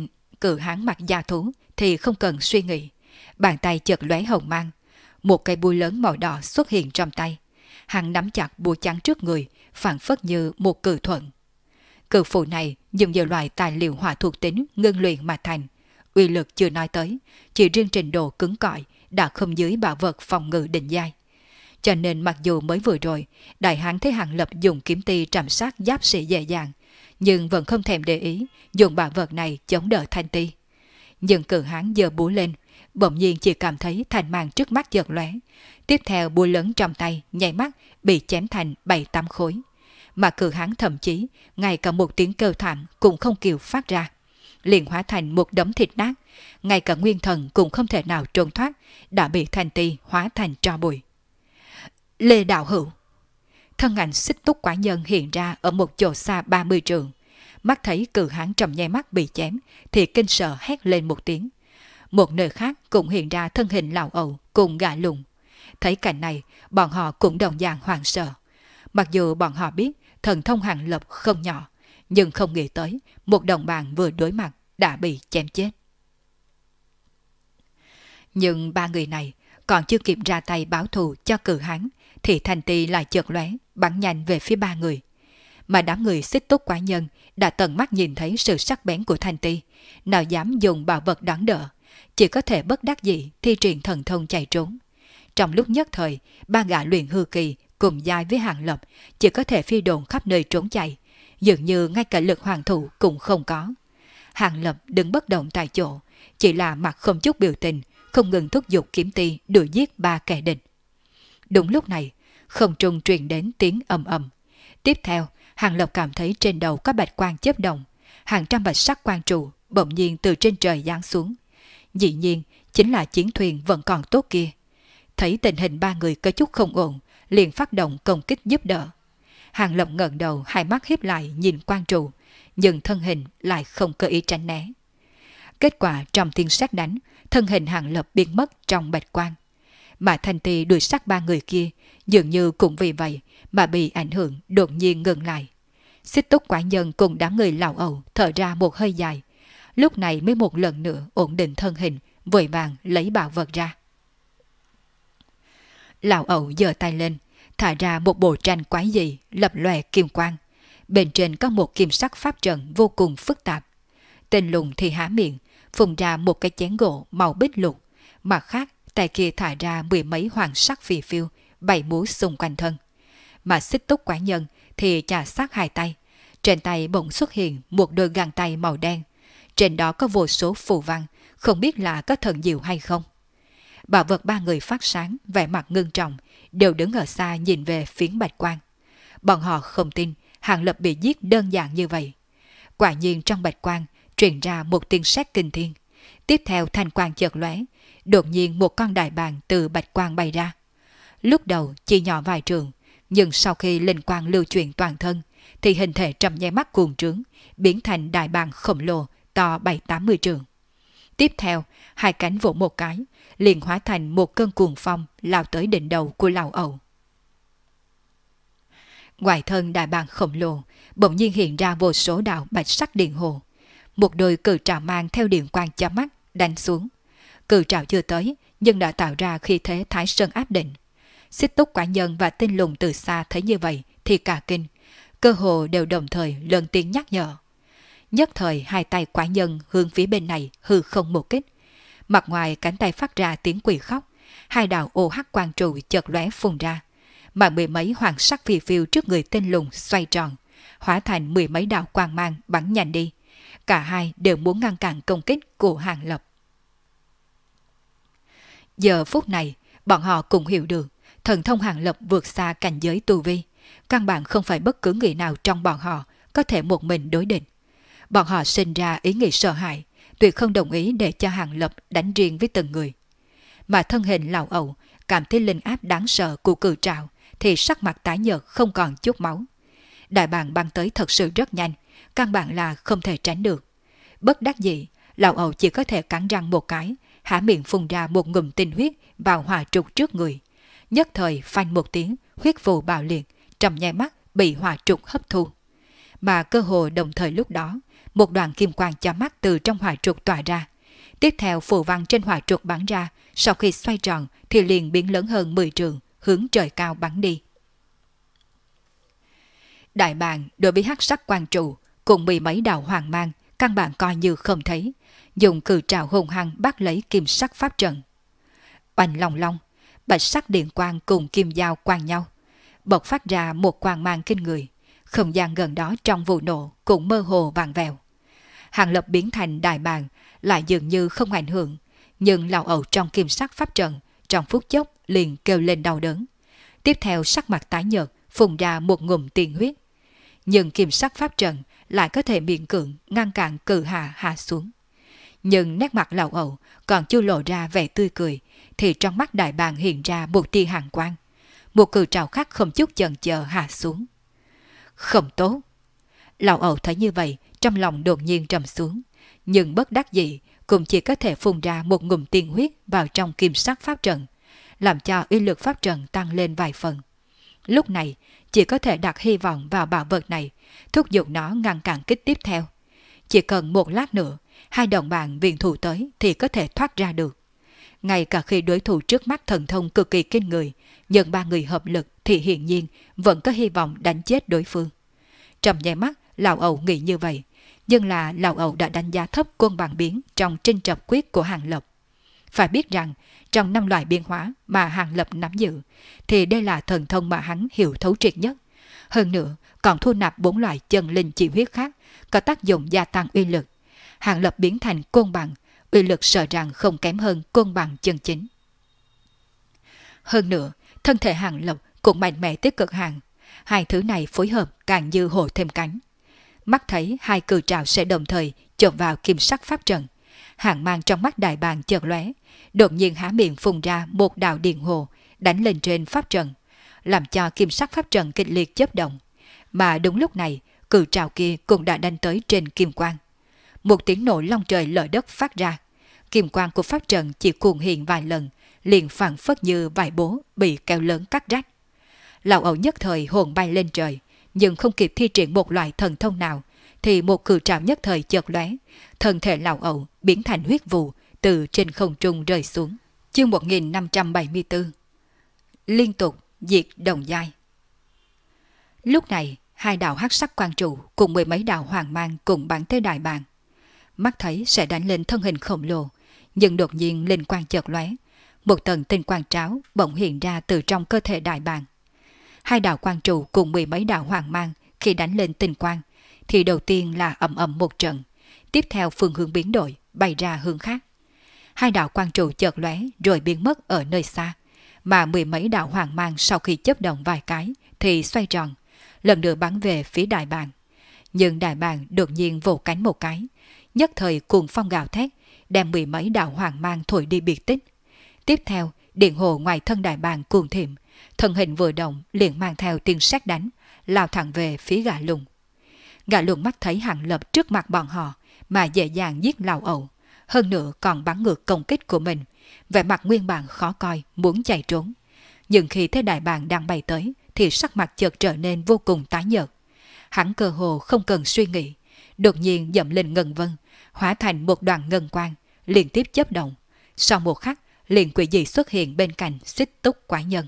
cự hán mặt da thú thì không cần suy nghĩ. Bàn tay chợt lóe hồng mang. Một cây búa lớn màu đỏ xuất hiện trong tay. Hắn nắm chặt búa trắng trước người, phảng phất như một cự thuận. Cự phù này dùng nhiều loại tài liệu hỏa thuộc tính ngưng luyện mà thành. Uy lực chưa nói tới, chỉ riêng trình độ cứng cỏi đã không dưới bảo vật phòng ngự đỉnh giai. Cho nên mặc dù mới vừa rồi, đại hán thấy Hàng Lập dùng kiếm ti trảm sát giáp sĩ dễ dàng, nhưng vẫn không thèm để ý dùng bảo vật này chống đỡ thanh ti. Nhưng cự hán giơ búa lên, bỗng nhiên chỉ cảm thấy thanh mang trước mắt chợt lóe. Tiếp theo búa lớn trong tay nháy mắt bị chém thành 7-8 khối. Mà cự hán thậm chí ngay cả một tiếng kêu thảm cũng không kịp phát ra, liền hóa thành một đống thịt nát. Ngay cả nguyên thần cũng không thể nào trốn thoát, đã bị thanh ti hóa thành tro bụi. Lê đạo hữu. Thân ảnh Xích Túc Quả Nhân hiện ra ở một chỗ xa 30 trượng. Mắt thấy cự hán trong nháy mắt bị chém thì kinh sợ hét lên một tiếng. Một nơi khác cũng hiện ra thân hình lão ẩu cùng gã lùng. Thấy cảnh này, bọn họ cũng đồng dạng hoảng sợ. Mặc dù bọn họ biết thần thông Hàng Lập không nhỏ, nhưng không nghĩ tới một đồng bạn vừa đối mặt đã bị chém chết. Nhưng ba người này còn chưa kịp ra tay báo thù cho cự hán thì thanh ti lại chợt lóe bắn nhanh về phía ba người. Mà đám người Xích Túc Quả Nhân đã tận mắt nhìn thấy sự sắc bén của thanh ti, nào dám dùng bảo vật đón đỡ, chỉ có thể bất đắc dĩ thi triển thần thông chạy trốn. Trong lúc nhất thời, ba gã luyện hư kỳ cùng giai với Hàng Lập chỉ có thể phi độn khắp nơi trốn chạy, dường như ngay cả lực hoàn thủ cũng không có. Hàng Lập đứng bất động tại chỗ, chỉ là mặt không chút biểu tình, không ngừng thúc giục kiếm ti đuổi giết ba kẻ địch. Đúng lúc này, không trung truyền đến tiếng ầm ầm. Tiếp theo, Hàng Lập cảm thấy trên đầu có bạch quang chớp động, hàng trăm bạch sắc quang trụ bỗng nhiên từ trên trời giáng xuống. Dĩ nhiên, chính là chiến thuyền vẫn còn tốt kia. Thấy tình hình ba người có chút không ổn, liền phát động công kích giúp đỡ. Hàng Lập ngẩng đầu, hai mắt híp lại nhìn quang trụ, nhưng thân hình lại không cơ ý tránh né. Kết quả trong tiếng sét đánh, thân hình Hàng Lập biến mất trong bạch quang. Mà thanh ti đuổi sát ba người kia, dường như cũng vì vậy mà bị ảnh hưởng đột nhiên ngừng lại. Xích Túc Quả Nhân cùng đám người lão ẩu thở ra một hơi dài, lúc này mới một lần nữa ổn định thân hình, vội vàng lấy bảo vật ra. Lão ẩu giơ tay lên, thả ra một bộ tranh quái dị lập lòe kim quang. Bên trên có một kim sắc pháp trận vô cùng phức tạp. Tên lùng thì há miệng, phun ra một cái chén gỗ màu bích lục, mặt khác tay kia thả ra 10 mấy hoàng sắc phì phiêu bảy múa xung quanh thân. Mà Xích Túc Quả Nhân thì chà sát hai tay, trên tay bỗng xuất hiện một đôi găng tay màu đen, trên đó có vô số phù văn, không biết là có thần diệu hay không. Bảo vật ba người phát sáng, vẻ mặt ngưng trọng, đều đứng ở xa nhìn về phiến bạch quang. Bọn họ không tin Hàng Lập bị giết đơn giản như vậy. Quả nhiên trong bạch quang truyền ra một tiếng sét kinh thiên. Tiếp theo thanh quang chợt lóe, đột nhiên một con đại bàng từ bạch quang bay ra. Lúc đầu chỉ nhỏ vài trường, nhưng sau khi linh quang lưu chuyển toàn thân thì hình thể trong nháy mắt cuồng trướng, biến thành đại bàng khổng lồ to 7-80 trường. Tiếp theo, hai cánh vỗ một cái, liền hóa thành một cơn cuồng phong lao tới đỉnh đầu của lão ẩu. Ngoài thân đại bàng khổng lồ, bỗng nhiên hiện ra vô số đạo bạch sắc điện hồ. Một đôi cự trảo mang theo điện quang chói mắt đánh xuống. Cự trảo chưa tới, nhưng đã tạo ra khí thế thái sơn áp định. Xích Túc Quả Nhân và Tinh Lùng từ xa thấy như vậy thì cả kinh, cơ hồ đều đồng thời lớn tiếng nhắc nhở. Nhất thời hai tay Quả Nhân hướng phía bên này hư không một kích. Mặt ngoài cánh tay phát ra tiếng quỷ khóc, hai đạo ô hắc quang trụ chợt lóe phun ra, mà 10 mấy hoàng sắc phì phiêu trước người Tinh Lùng xoay tròn, hóa thành 10 mấy đạo quang mang bắn nhanh đi. Cả hai đều muốn ngăn cản công kích của Hàng Lập. Giờ phút này, bọn họ cũng hiểu được thần thông Hàng Lập vượt xa cảnh giới tu vi, căn bản không phải bất cứ người nào trong bọn họ có thể một mình đối địch. Bọn họ sinh ra ý nghĩ sợ hãi, tuyệt không đồng ý để cho Hàng Lập đánh riêng với từng người. Mà thân hình lão ẩu cảm thấy linh áp đáng sợ của cự trảo thì sắc mặt tái nhợt không còn chút máu. Đại bàng băng tới thật sự rất nhanh, căn bản là không thể tránh được. Bất đắc dĩ, lão ẩu chỉ có thể cắn răng một cái, há miệng phun ra một ngụm tinh huyết vào hỏa trục trước người. Nhất thời phanh một tiếng, huyết phù bạo liệt, trong nháy mắt bị hỏa trục hấp thu. Mà cơ hồ đồng thời lúc đó, một đoàn kim quang chói mắt từ trong hỏa trục tỏa ra. Tiếp theo phù văn trên hỏa trục bắn ra, sau khi xoay tròn thì liền biến lớn hơn 10 trượng, hướng trời cao bắn đi. Đại bàng đối với hắc sắc quang trụ cùng 10 mấy đạo hoàng mang, căn bản coi như không thấy, dùng cự trảo hùng hăng bắt lấy kim sắc pháp trận. Oanh long long, bạch sắc điện quang cùng kim dao quang nhau, bộc phát ra một quang mang kinh người. Không gian gần đó trong vụ nổ cũng mơ hồ vàng vèo. Hàng Lập biến thành đại bàng lại dường như không ảnh hưởng, nhưng lão ẩu trong kim sắc pháp trận trong phút chốc liền kêu lên đau đớn. Tiếp theo sắc mặt tái nhợt, phun ra một ngụm tiên huyết. Nhưng kim sắc pháp trận lại có thể miễn cưỡng ngăn cản cự hạ xuống. Nhưng nét mặt lão ẩu còn chưa lộ ra vẻ tươi cười, thì trong mắt đại bàng hiện ra một tia hàn quang. Một cự trảo khác không chút chần chờ hạ xuống. Không tốt. Lão ẩu thấy như vậy, trong lòng đột nhiên trầm xuống, nhưng bất đắc dĩ cũng chỉ có thể phun ra một ngụm tiên huyết vào trong kim sắc pháp trận, làm cho uy lực pháp trận tăng lên vài phần. Lúc này chỉ có thể đặt hy vọng vào bảo vật này, thúc giục nó ngăn cản kích tiếp theo. Chỉ cần một lát nữa, hai đồng bạn viện thủ tới thì có thể thoát ra được. Ngay cả khi đối thủ trước mắt thần thông cực kỳ kinh người, nhưng ba người hợp lực thì hiển nhiên vẫn có hy vọng đánh chết đối phương. Trong nháy mắt, lão ẩu nghĩ như vậy, nhưng là lão ẩu đã đánh giá thấp côn bằng biến trong trinh trập quyết của Hàng Lập. Phải biết rằng, trong 5 loại biến hóa mà Hàng Lập nắm giữ, thì đây là thần thông mà hắn hiểu thấu triệt nhất. Hơn nữa, còn thu nạp 4 loại chân linh chỉ huyết khác, có tác dụng gia tăng uy lực. Hàng Lập biến thành côn bằng, uy lực sợ rằng không kém hơn côn bằng chân chính. Hơn nữa, thân thể Hàng Lập cũng mạnh mẽ tới cực hạn. Hai thứ này phối hợp càng như hổ thêm cánh. Mắt thấy hai cự trảo sẽ đồng thời chộp vào kim sắc pháp trận. Hàng mang trong mắt đại bàng chợt lóe, đột nhiên há miệng phun ra một đạo điện hồ đánh lên trên pháp trận, làm cho kim sắc pháp trận kịch liệt chớp động. Mà đúng lúc này, cự trảo kia cũng đã đánh tới trên kim quang. Một tiếng nổ long trời lở đất phát ra. Kim quang của pháp trận chỉ cuồng hiện vài lần, liền phảng phất như vải bố bị kéo lớn cắt rách. Lão ẩu nhất thời hồn bay lên trời, nhưng không kịp thi triển một loại thần thông nào, thì một cự trảo nhất thời chợt lóe, thân thể lão ẩu biến thành huyết vụ từ trên không trung rơi xuống. Chương 1574. Liên tục diệt đồng giai. Lúc này, hai đạo hắc sắc quang trụ cùng 10 mấy đạo hoàng mang cùng bắn tới đại bàng. Mắt thấy sẽ đánh lên thân hình khổng lồ, nhưng đột nhiên linh quang chợt lóe, một tầng tinh quang tráo bỗng hiện ra từ trong cơ thể đại bàng. Hai đạo quang trụ cùng 10 mấy đạo hoàng mang khi đánh lên tinh quang, thì đầu tiên là ầm ầm một trận, tiếp theo phương hướng biến đổi, bay ra hướng khác. Hai đạo quang trụ chợt lóe rồi biến mất ở nơi xa, mà 10 mấy đạo hoàng mang sau khi chớp động vài cái thì xoay tròn, lần nữa bắn về phía đại bàng. Nhưng đại bàng đột nhiên vỗ cánh một cái, nhất thời cuồng phong gào thét, đem 10 mấy đạo hoàng mang thổi đi biệt tích. Tiếp theo, điện hồ ngoài thân đại bàng cuồng thiểm, thân hình vừa động liền mang theo tiếng sét đánh, lao thẳng về phía gã lùng. Gã lùng mắt thấy Hàng Lập trước mặt bọn họ mà dễ dàng giết lão ẩu, hơn nữa còn bắn ngược công kích của mình, vẻ mặt nguyên bản khó coi, muốn chạy trốn. Nhưng khi thấy đại bàng đang bay tới thì sắc mặt chợt trở nên vô cùng tái nhợt. Hắn cơ hồ không cần suy nghĩ, đột nhiên dậm lên ngân vân, hóa thành một đoàn ngân quang, liên tiếp chớp động. Sau một khắc, liền quỷ dị xuất hiện bên cạnh Xích Túc quái nhân.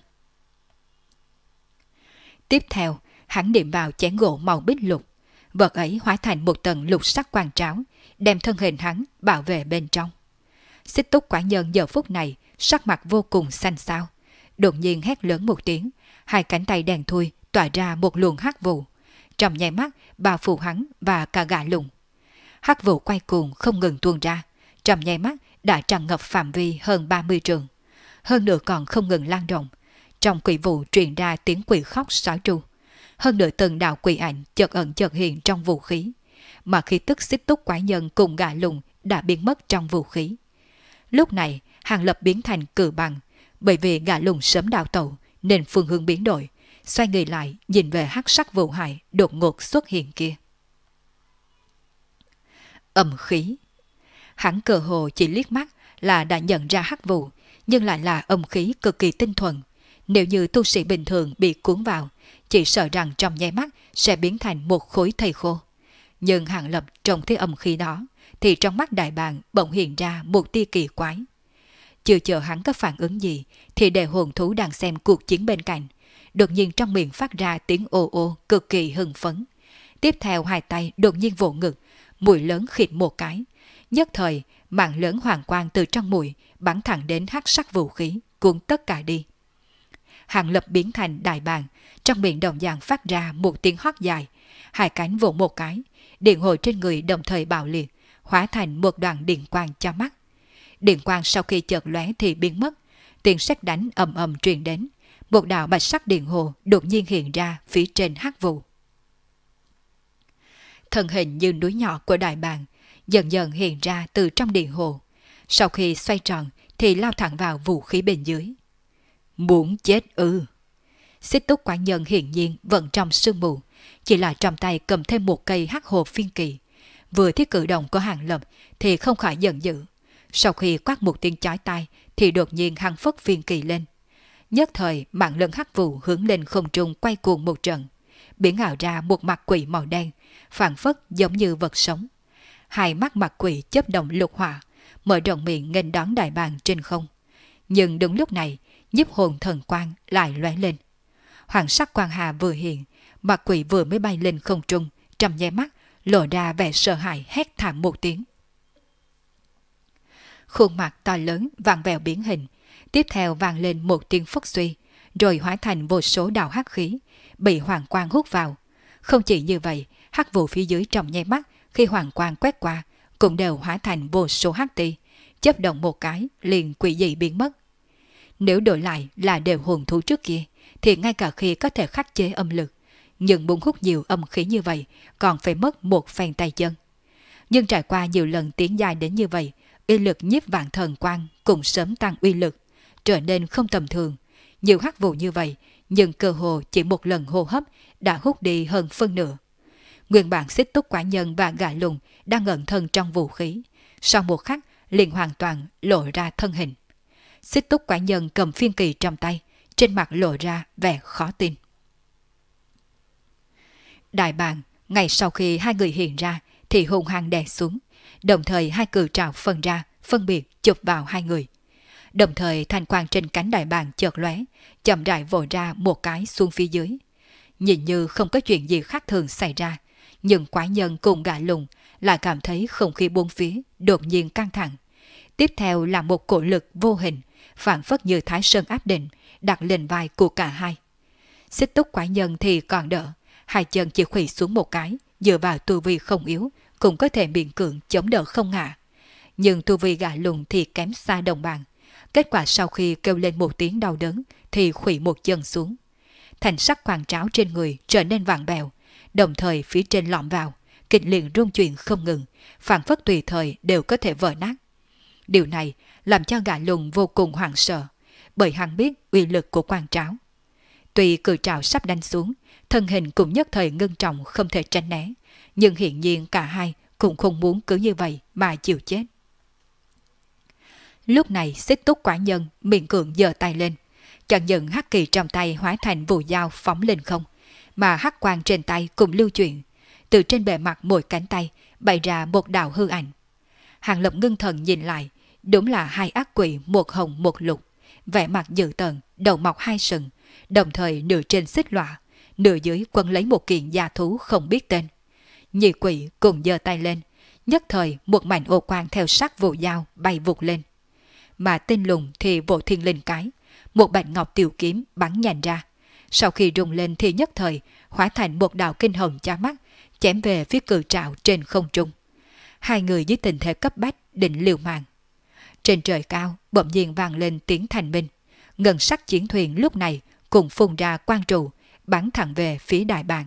Tiếp theo, hắn điểm vào chén gỗ màu bích lục, vật ấy hóa thành một tầng lục sắc quang tráo, đem thân hình hắn bảo vệ bên trong. Xích Túc quái nhân giờ phút này sắc mặt vô cùng xanh xao, đột nhiên hét lớn một tiếng, hai cánh tay đèn thui tỏa ra một luồng hắc vụ, trong nháy mắt bao phủ hắn và cả gã lùng. Hắc vụ quay cuồng không ngừng tuôn ra, trong nháy mắt đã tràn ngập phạm vi hơn 30 trượng, hơn nữa còn không ngừng lan rộng. Trong quỷ vụ truyền ra tiếng quỷ khóc sói tru, hơn nữa từng đạo quỷ ảnh chợt ẩn chợt hiện trong vũ khí, mà khí tức Xích Túc quái nhân cùng gã lùng đã biến mất trong vũ khí. Lúc này, Hàng Lập biến thành cự bằng, bởi vì gã lùng sớm đào tẩu nên phương hướng biến đổi, xoay người lại nhìn về hắc sắc vụ hải đột ngột xuất hiện kia. Âm khí. Hắn cơ hồ chỉ liếc mắt là đã nhận ra hắc vụ, nhưng lại là âm khí cực kỳ tinh thuần. Nếu như tu sĩ bình thường bị cuốn vào, chỉ sợ rằng trong nháy mắt sẽ biến thành một khối thây khô. Nhưng Hàng Lập trông thấy âm khí đó, thì trong mắt đại bàng bỗng hiện ra một tia kỳ quái. Chưa chờ hắn có phản ứng gì, thì đệ hồn thú đang xem cuộc chiến bên cạnh, đột nhiên trong miệng phát ra tiếng ô ô cực kỳ hưng phấn. Tiếp theo hai tay đột nhiên vỗ ngực, mũi lớn khịt một cái. Nhất thời, mạng lớn hoàng quang từ trong mũi bắn thẳng đến hắc sắc vũ khí, cuốn tất cả đi. Hàng Lập biến thành đại bàng, trong miệng đồng dạng phát ra một tiếng hót dài, hai cánh vỗ một cái, điện hồi trên người đồng thời bạo liệt, hóa thành một đoàn điện quang cho mắt. Điện quang sau khi chợt lóe thì biến mất, tiếng sét đánh ầm ầm truyền đến, một đạo bạch sắc điện hồ đột nhiên hiện ra phía trên hắc vụ. Thân hình như núi nhỏ của đại bàng dần dần hiện ra từ trong điện hồ, sau khi xoay tròn thì lao thẳng vào vũ khí bên dưới. Muốn chết ư? Xích Túc Quái Nhân hiển nhiên vẫn trong sương mù, chỉ là trong tay cầm thêm một cây hắc hồ phiên kỳ. Vừa thấy cử động của Hàng Lập thì không khỏi giận dữ. Sau khi quát một tiếng chói tai thì đột nhiên hắn phất phiên kỳ lên. Nhất thời mạng lân hắc vụ hướng lên không trung quay cuồng một trận, biến ảo ra một mặt quỷ màu đen, phảng phất giống như vật sống. Hai mắt mặt quỷ chớp động lục hỏa, mở rộng miệng nghênh đón đại bàng trên không. Nhưng đúng lúc này, nhiếp hồn thần quang lại lóe lên. Hoàng sắc quang hà vừa hiện, mặt quỷ vừa mới bay lên không trung, trong nháy mắt lộ ra vẻ sợ hãi, hét thảm một tiếng. Khuôn mặt to lớn vặn vẹo biến hình, tiếp theo vang lên một tiếng phốc suy, rồi hóa thành vô số đạo hắc khí, bị hoàng quang hút vào. Không chỉ như vậy, hắc vụ phía dưới trong nháy mắt khi hoàng quang quét qua cũng đều hóa thành vô số hắc ti, chớp động một cái liền quỷ dị biến mất. Nếu đổi lại là đều hồn thú trước kia, thì ngay cả khi có thể khắc chế âm lực, nhưng muốn hút nhiều âm khí như vậy còn phải mất một phen tay chân. Nhưng trải qua nhiều lần tiến dài đến như vậy, uy lực nhiếp vạn thần quang cũng sớm tăng uy lực, trở nên không tầm thường. Nhiều hắc vụ như vậy, nhưng cơ hồ chỉ một lần hô hấp đã hút đi hơn phân nửa. Nguyên bản Xích Túc Quái Nhân và Gã Lùng đang ẩn thân trong vũ khí, sau một khắc liền hoàn toàn lộ ra thân hình. Xích Túc Quái Nhân cầm phiên kỳ trong tay, trên mặt lộ ra vẻ khó tin. Đại bàng, ngay sau khi hai người hiện ra thì hung hăng đè xuống, đồng thời hai cự trảo phân ra, phân biệt chụp vào hai người. Đồng thời thanh quang trên cánh đại bàng chợt lóe, chậm rãi vồ ra một cái xuống phía dưới. Nhìn như không có chuyện gì khác thường xảy ra, nhưng Quái Nhân cùng Gã Lùng lại cảm thấy không khí bốn phía đột nhiên căng thẳng. Tiếp theo là một cổ lực vô hình, phảng phất như Thái Sơn áp định, đặt lên vai của cả hai. Xích Túc Quái Nhân thì còn đỡ, hai chân chỉ khuỵu xuống một cái, dựa vào tu vi không yếu, cũng có thể miễn cưỡng chống đỡ không ngã. Nhưng tu vi Gã Lùng thì kém xa đồng bạn. Kết quả sau khi kêu lên một tiếng đau đớn thì khuỵu một chân xuống. Thành sắc quàng tráo trên người trở nên vặn vẹo, đồng thời phía trên lõm vào, kịch liệt rung chuyển không ngừng, phảng phất tùy thời đều có thể vỡ nát. Điều này làm cho Gã Lùng vô cùng hoảng sợ, bởi hắn biết uy lực của quàng tráo. Tuy cự trảo sắp đánh xuống, thân hình cũng nhất thời ngưng trọng không thể tránh né, nhưng hiển nhiên cả hai cũng không muốn cứ như vậy mà chịu chết. Lúc này Xích Túc Quái Nhân miệng cưỡng giơ tay lên, chẳng những hắc kỳ trong tay hóa thành vũ dao phóng lên không, mà hắc quang trên tay cũng lưu chuyển, từ trên bề mặt mỗi cánh tay bày ra một đạo hư ảnh. Hàng Lập ngưng thần nhìn lại, đúng là hai ác quỷ, một hồng một lục, vẻ mặt dữ tợn, đầu mọc hai sừng, đồng thời nửa trên xích lọa, nửa dưới quấn lấy một kiện gia thú không biết tên. Nhị quỷ cùng giơ tay lên, nhất thời một mảnh ô quang theo sắc vụ dao bay vụt lên. Mà Tinh Lùng thì vỗ thiên linh cái, một bạch ngọc tiểu kiếm bắn nhành ra, sau khi rung lên thì nhất thời hóa thành một đạo kinh hồng chói mắt, chém về phía cự trảo trên không trung. Hai người dưới tình thế cấp bách định liều mạng. Trên trời cao bỗng nhiên vang lên tiếng thanh minh, ngân sắc chiến thuyền lúc này cùng phun ra quang trụ, bắn thẳng về phía đại bàng.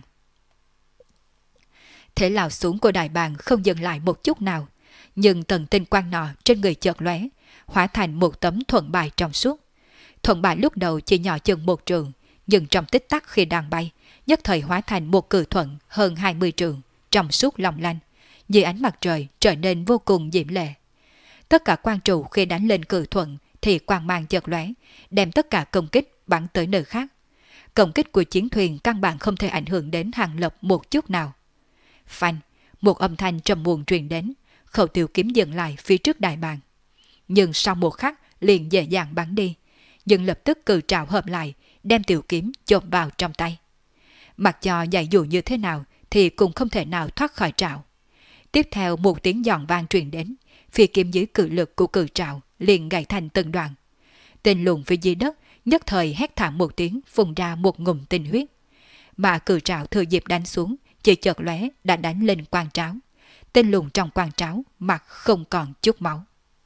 Thế lao xuống của đại bàng không dừng lại một chút nào, nhưng tầng tinh quang nọ trên người chợt lóe, hóa thành một tấm thuận bài trong suốt. Thuận bài lúc đầu chỉ nhỏ chừng một trường, nhưng trong tích tắc khi đang bay, nhất thời hóa thành một cự thuận hơn 20 trường, trong suốt long lanh, dưới ánh mặt trời trở nên vô cùng diễm lệ. Tất cả quang trụ khi đánh lên cự thuận thì quang mang chợt lóe, đem tất cả công kích bắn tới nơi khác. Công kích của chiến thuyền căn bản không thể ảnh hưởng đến Hàng Lập một chút nào. Phanh, một âm thanh trầm muộn truyền đến, Khẩu Tiểu kiếm dừng lại phía trước đại bàng. Nhưng sau một khắc liền dễ dàng bắn đi, nhưng lập tức cự trảo hợp lại, đem tiểu kiếm chộp vào trong tay. Mặc cho dạy dụ như thế nào thì cũng không thể nào thoát khỏi trảo. Tiếp theo một tiếng giòn vang truyền đến, phi kiếm dưới cự lực của cự trảo liền gãy thành từng đoạn. Tên lùn phía dưới đất nhất thời hét thảm một tiếng, phun ra một ngụm tinh huyết. Mà cự trảo thừa dịp đánh xuống, chỉ chợt lóe đã đánh lên quan tráo. Tên lùn trong quan tráo mặt không còn chút máu.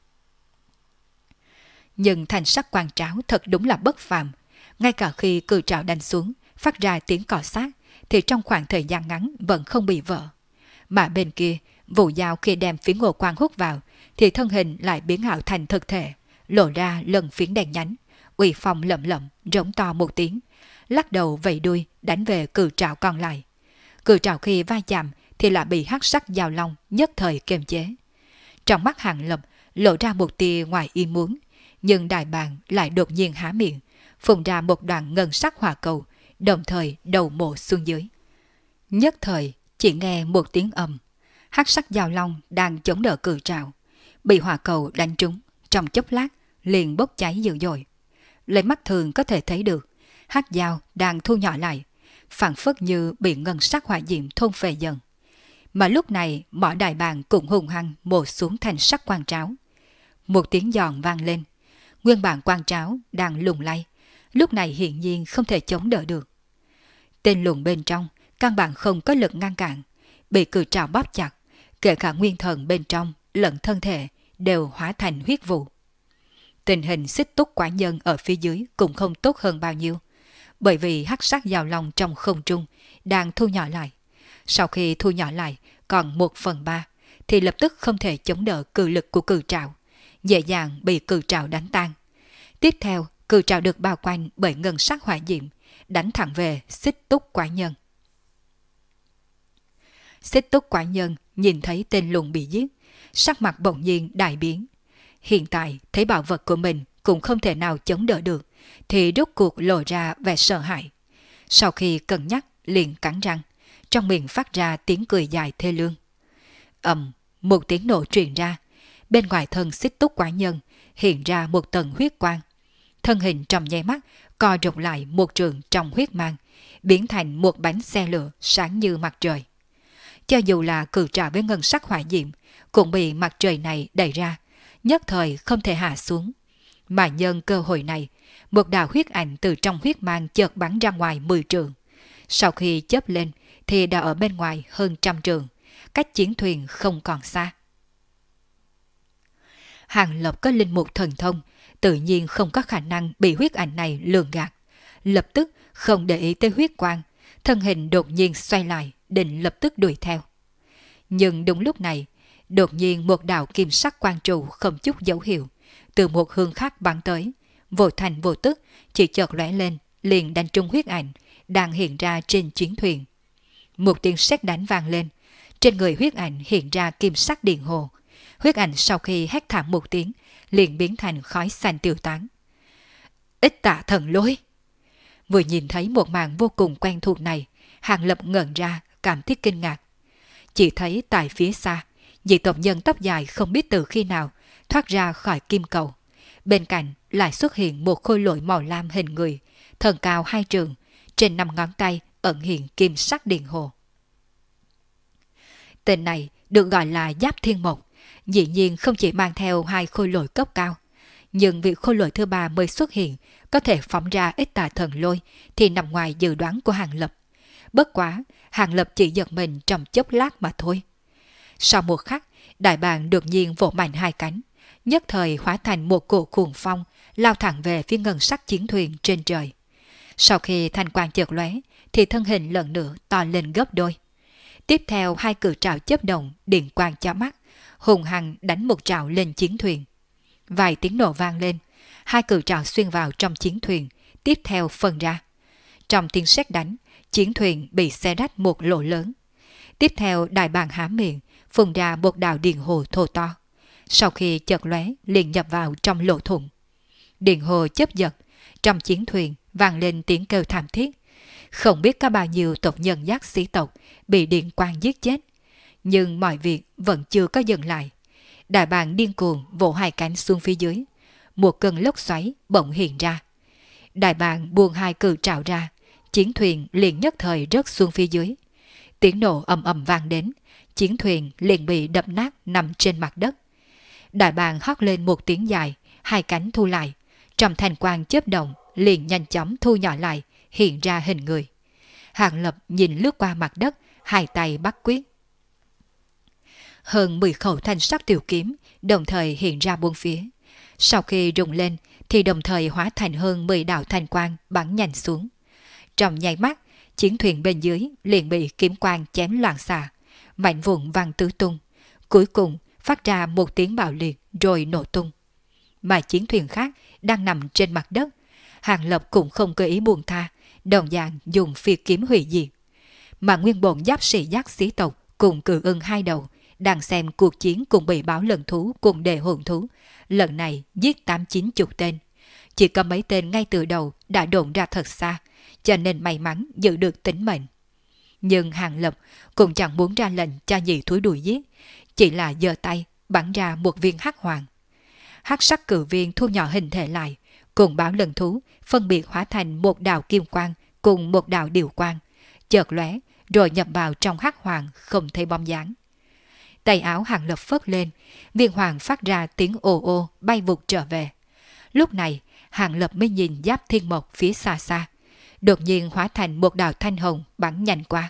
Nhưng thành sắc quan tráo thật đúng là bất phàm. Ngay cả khi cự trảo đánh xuống, phát ra tiếng cọ sát, thì trong khoảng thời gian ngắn vẫn không bị vỡ. Mà bên kia, Vũ Giao khi đem phiến ngô quan hút vào, thì thân hình lại biến ảo thành thực thể, lộ ra lần phiến đèn nhánh, uy phong lậm lậm, rống to một tiếng, lắc đầu vẫy đuôi đánh về cự trảo còn lại. Cự trảo khi va chạm thì lại bị hắc sắc giao long nhất thời kiềm chế. Trong mắt Hàng Lập lộ ra một tia ngoài ý muốn, nhưng đại bàng lại đột nhiên há miệng, phun ra một đoạn ngân sắc hỏa cầu, đồng thời đầu mổ xuống dưới. Nhất thời chỉ nghe một tiếng ầm, hắc sắc giao long đang chống đỡ cự trảo, bị hỏa cầu đánh trúng, trong chốc lát liền bốc cháy dữ dội. Lấy mắt thường có thể thấy được, hắc giao đang thu nhỏ lại, phảng phất như bị ngân sắc hỏa diệm thôn phệ dần. Mà lúc này mỏ đại bàng cũng hùng hăng mổ xuống thành sắc quan tráo. Một tiếng giòn vang lên, nguyên bản quan tráo đang lùng lay, lúc này hiển nhiên không thể chống đỡ được. Tên lùn bên trong căn bản không có lực ngăn cản, bị cự trảo bóp chặt, kể cả nguyên thần bên trong lẫn thân thể đều hóa thành huyết vụ. Tình hình xích túc quả nhân ở phía dưới cũng không tốt hơn bao nhiêu, bởi vì hắc sắc giao long trong không trung đang thu nhỏ lại. Sau khi thu nhỏ lại còn 1/3 thì lập tức không thể chống đỡ cự lực của cự trảo, dễ dàng bị cự trảo đánh tan. Tiếp theo, cự trảo được bao quanh bởi ngân sắc hỏa diệm, đánh thẳng về xích túc quả nhân. Xích túc quả nhân nhìn thấy tên lùn bị giết, sắc mặt bỗng nhiên đại biến. Hiện tại thấy bảo vật của mình cũng không thể nào chống đỡ được, thì rốt cuộc lộ ra vẻ sợ hãi. Sau khi cân nhắc liền cắn răng, trong miệng phát ra tiếng cười dài thê lương. Một tiếng nổ truyền ra, bên ngoài thân xích túc quả nhân hiện ra một tầng huyết quang. Thân hình trong nháy mắt co rụt lại một trường trong huyết mang, biến thành một bánh xe lửa sáng như mặt trời. Cho dù là cự trảo với ngân sắc hỏa diệm cũng bị mặt trời này đẩy ra, nhất thời không thể hạ xuống. Mà nhân cơ hội này, một đạo huyết ảnh từ trong huyết mang chợt bắn ra ngoài 10 trượng. Sau khi chớp lên thì đã ở bên ngoài hơn 100 trượng, cách chiến thuyền không còn xa. Hàng Lập có linh mục thần thông, tự nhiên không có khả năng bị huyết ảnh này lường gạt. Lập tức không để ý tới huyết quang, thân hình đột nhiên xoay lại, định lập tức đuổi theo. Nhưng đúng lúc này, đột nhiên một đạo kim sắc quang trụ không chút dấu hiệu, từ một hướng khác bắn tới, vô thành vô tức, chỉ chợt lóe lên, liền đánh trúng huyết ảnh đang hiện ra trên chiến thuyền. Một tiếng sét đánh vang lên, trên người huyết ảnh hiện ra kim sắc điện hồ. Huyết ảnh sau khi hét thảm một tiếng, liền biến thành khói xanh tiêu tán. Ích Tạ Thần Lôi! Vừa nhìn thấy một màn vô cùng quen thuộc này, Hàng Lập ngẩn ra, cảm thấy kinh ngạc. Chỉ thấy tại phía xa, dị tộc nhân tóc dài không biết từ khi nào thoát ra khỏi kim cầu. Bên cạnh lại xuất hiện một khôi lỗi màu lam hình người, thân cao 2 trượng, trên 5 ngón tay ẩn hiện kim sắc điện hồ. Tên này được gọi là Giáp Thiên Mộc, dĩ nhiên không chỉ mang theo 2 khôi lỗi cấp cao, nhưng vị khôi lỗi thứ 3 mới xuất hiện, có thể phóng ra Ích Tà Thần Lôi thì nằm ngoài dự đoán của Hàng Lập. Bất quá, Hàng Lập chỉ giật mình trong chốc lát mà thôi. Sau một khắc, đại bàng đột nhiên vỗ mạnh 2 cánh, nhất thời hóa thành một cổ cuồng phong, lao thẳng về phía ngân sắc chiến thuyền trên trời. Sau khi thanh quang chợt lóe, thì thân hình lần nữa to lên gấp đôi. Tiếp theo 2 cự trảo chớp động, điện quang chói mắt, hùng hăng đánh một trảo lên chiến thuyền. Vài tiếng nổ vang lên, 2 cự trảo xuyên vào trong chiến thuyền, tiếp theo phân ra. Trong tiếng sét đánh, chiến thuyền bị xé rách một lỗ lớn. Tiếp theo đại bàng há miệng, phun ra một đạo điện hồ thô to. Sau khi chợt lóe, liền nhập vào trong lỗ thủng. Điện hồ chớp giật, trong chiến thuyền vang lên tiếng kêu thảm thiết. Không biết có bao nhiêu tộc nhân giác sĩ tộc bị điện quang giết chết. Nhưng mọi việc vẫn chưa có dừng lại. Đại bàng điên cuồng vỗ hai cánh xuống phía dưới. Một cơn lốc xoáy bỗng hiện ra. Đại bàng buông hai cự trảo ra, chiến thuyền liền nhất thời rớt xuống phía dưới. Tiếng nổ ầm ầm vang đến, chiến thuyền liền bị đập nát nằm trên mặt đất. Đại bàng hót lên một tiếng dài, hai cánh thu lại, trong thanh quang chớp động liền nhanh chóng thu nhỏ lại, hiện ra hình người. Hàng Lập nhìn lướt qua mặt đất, hai tay bắt quyết. Hơn 10 khẩu thanh sắc tiểu kiếm đồng thời hiện ra bốn phía. Sau khi rung lên thì đồng thời hóa thành hơn 10 đạo thanh quang bắn nhanh xuống. Trong nháy mắt, chiến thuyền bên dưới liền bị kiếm quang chém loạn xạ, mảnh vụn văng tứ tung, cuối cùng phát ra một tiếng bạo liệt rồi nổ tung. Mà chiến thuyền khác đang nằm trên mặt đất, Hàng Lập cũng không cơ ý buông tha, đồng dạng dùng phi kiếm hủy diệt. Mà nguyên bổn giáp sĩ giác xí tộc cùng Cự Ưng hai đầu đang xem cuộc chiến cùng bị báo lần thú cùng đề hồn thú, lần này giết 8-9 chục tên. Chỉ có mấy tên ngay từ đầu đã đồn ra thật xa, cho nên may mắn giữ được tính mệnh. Nhưng Hàng Lập cũng chẳng muốn ra lệnh cho nhị thúi đuổi giết, chỉ là giơ tay bắn ra một viên hắc hoàng. Hắc sắc cự viên thu nhỏ hình thể lại, cùng báo lần thú phân biệt hóa thành một đạo kim quang cùng một đạo điều quang, chợt lóe rồi nhập vào trong hắc hoàng không thấy bóng dáng. Tay áo Hàng Lập phất lên, viên hoàng phát ra tiếng ồ ô bay vụt trở về. Lúc này Hàng Lập mới nhìn Giáp Thiên Mộc phía xa xa, đột nhiên hóa thành một đạo thanh hồng bắn nhanh qua.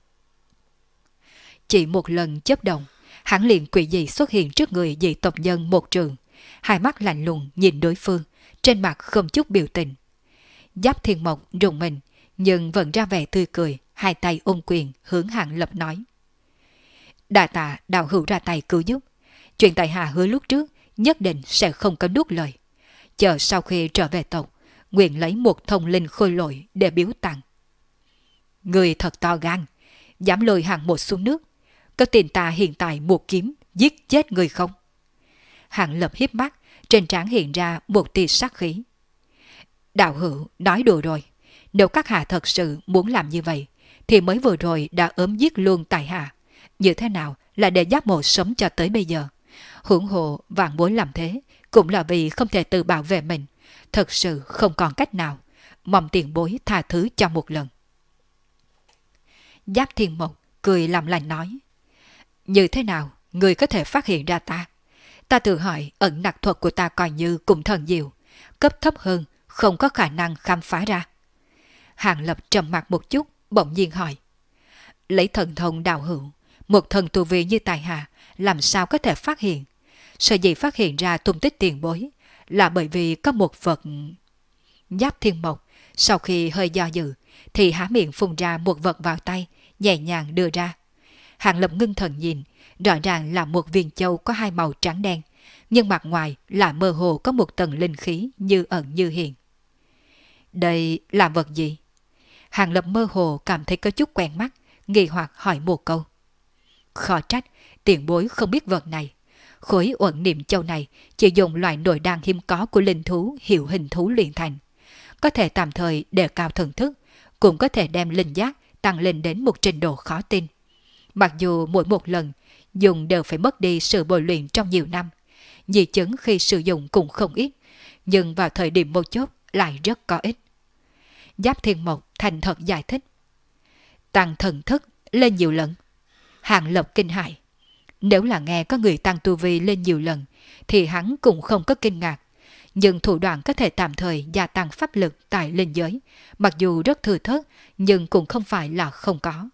Chỉ một lần chớp động, hắn liền quỷ dị xuất hiện trước người dị tộc nhân một trường, hai mắt lạnh lùng nhìn đối phương, trên mặt không chút biểu tình. Giáp Thiên Mộc rùng mình, nhưng vẫn ra vẻ tươi cười, hai tay ôm quyền hướng Hàng Lập nói: Đà tạ đạo hữu ra tay cứu giúp, chuyện tại hạ hứa lúc trước nhất định sẽ không có nuốt lời. Chờ sau khi trở về tộc, nguyện lấy một thông linh khôi lỗi để biếu tặng. Người thật to gan, dám lôi Hàng một xuống nước, có tin ta hiện tại một kiếm giết chết người không? Hàng Lập hiếp mắt, trên trán hiện ra một tia sát khí. Đạo hữu nói đùa rồi, nếu các hạ thật sự muốn làm như vậy, thì mới vừa rồi đã ốm giết luôn tại hạ. Như thế nào là để Giáp Mộ sống cho tới bây giờ? Hưởng hộ vạn bối làm thế, cũng là vì không thể tự bảo vệ mình. Thật sự không còn cách nào, mong tiền bối tha thứ cho một lần. Giáp Thiên Mộc cười làm lành nói: Như thế nào người có thể phát hiện ra ta? Ta tự hỏi ẩn nặc thuật của ta coi như cũng thần diệu, cấp thấp hơn không có khả năng khám phá ra. Hàng Lập trầm mặt một chút, bỗng nhiên hỏi: Lấy thần thông đạo hữu, một thần tu vi như tài hạ làm sao có thể phát hiện? Sở dĩ phát hiện ra tung tích tiền bối là bởi vì có một vật. Giáp Thiên Mộc sau khi hơi do dự thì há miệng phun ra một vật vào tay, nhẹ nhàng đưa ra. Hàng Lập ngưng thần nhìn, rõ ràng là một viên châu có hai màu trắng đen, nhưng mặt ngoài là mơ hồ có một tầng linh khí như ẩn như hiện. Đây là vật gì? Hàng Lập mơ hồ cảm thấy có chút quen mắt, nghi hoặc hỏi một câu. Khó trách tiền bối không biết vật này. Khối uẩn niệm châu này chỉ dùng loại nội đan hiếm có của linh thú hiệu hình thú luyện thành, có thể tạm thời đề cao thần thức, cũng có thể đem linh giác tăng lên đến một trình độ khó tin. Mặc dù mỗi một lần dùng đều phải mất đi sự bồi luyện trong nhiều năm, di chứng khi sử dụng cũng không ít, nhưng vào thời điểm mấu chốt lại rất có ích. Giáp Thiên Mộc thành thật giải thích. Tăng thần thức lên nhiều lần. Hàng Lập kinh hãi. Nếu là nghe có người tăng tu vi lên nhiều lần thì hắn cũng không có kinh ngạc, nhưng thủ đoạn có thể tạm thời gia tăng pháp lực tại linh giới, mặc dù rất thừa thớt nhưng cũng không phải là không có.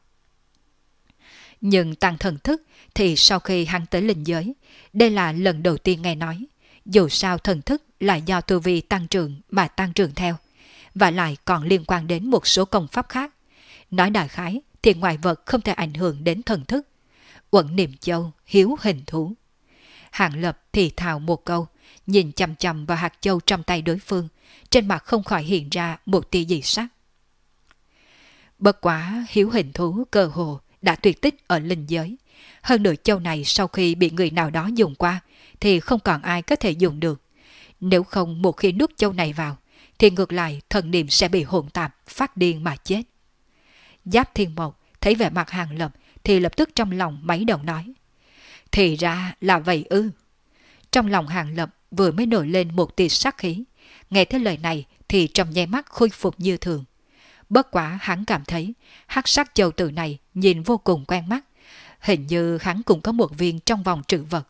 Nhưng tăng thần thức thì sau khi hắn tới linh giới, đây là lần đầu tiên nghe nói. Dù sao thần thức là do tu vi tăng trưởng mà tăng trưởng theo, và lại còn liên quan đến một số công pháp khác. Nói đại khái thì ngoại vật không thể ảnh hưởng đến thần thức. Uẩn niệm châu hiếu hình thú. Hàng Lập thì thào một câu, nhìn chằm chằm vào hạt châu trong tay đối phương, trên mặt không khỏi hiện ra một tia dị sắc. Bất quá hiếu hình thú cơ hồ đã tuyệt tích ở linh giới. Hơn nữa châu này sau khi bị người nào đó dùng qua thì không còn ai có thể dùng được. Nếu không một khi nuốt châu này vào thì ngược lại thần niệm sẽ bị hỗn tạp, phát điên mà chết. Giáp Thiên Mộc thấy vẻ mặt Hàng Lập thì lập tức trong lòng máy đầu nói. Thì ra là vậy ư. Trong lòng Hàng Lập vừa mới nổi lên một tia sát khí. Nghe thấy lời này thì trong nháy mắt khôi phục như thường. Bất quá hắn cảm thấy hắc sắc châu tử này nhìn vô cùng quen mắt. Hình như hắn cũng có một viên trong vòng trữ vật.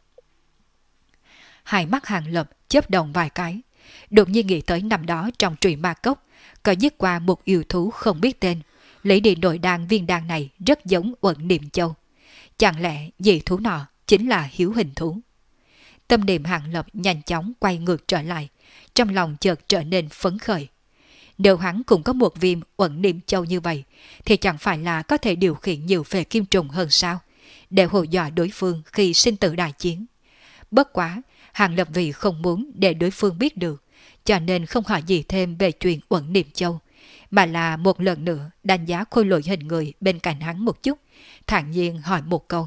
Hai mắt Hàng Lập chớp động vài cái. Đột nhiên nghĩ tới năm đó trong trụy ma cốc, có giết qua một yêu thú không biết tên. Lấy đi nội đan viên đan này rất giống Uẩn Niệm Châu. Chẳng lẽ dị thú nọ chính là Hiếu Hình Thú? Tâm niệm Hàng Lập nhanh chóng quay ngược trở lại, trong lòng chợt trở nên phấn khởi. Nếu hắn cũng có một viên Uẩn Niệm Châu như vậy, thì chẳng phải là có thể điều khiển nhiều về kim trùng hơn sao, để hù dọa đối phương khi sinh tử đại chiến. Bất quá, Hàng Lập vì không muốn để đối phương biết được, cho nên không hỏi gì thêm về chuyện Uẩn Niệm Châu, mà là một lần nữa đánh giá khôi lỗi hình người bên cạnh hắn một chút, thản nhiên hỏi một câu.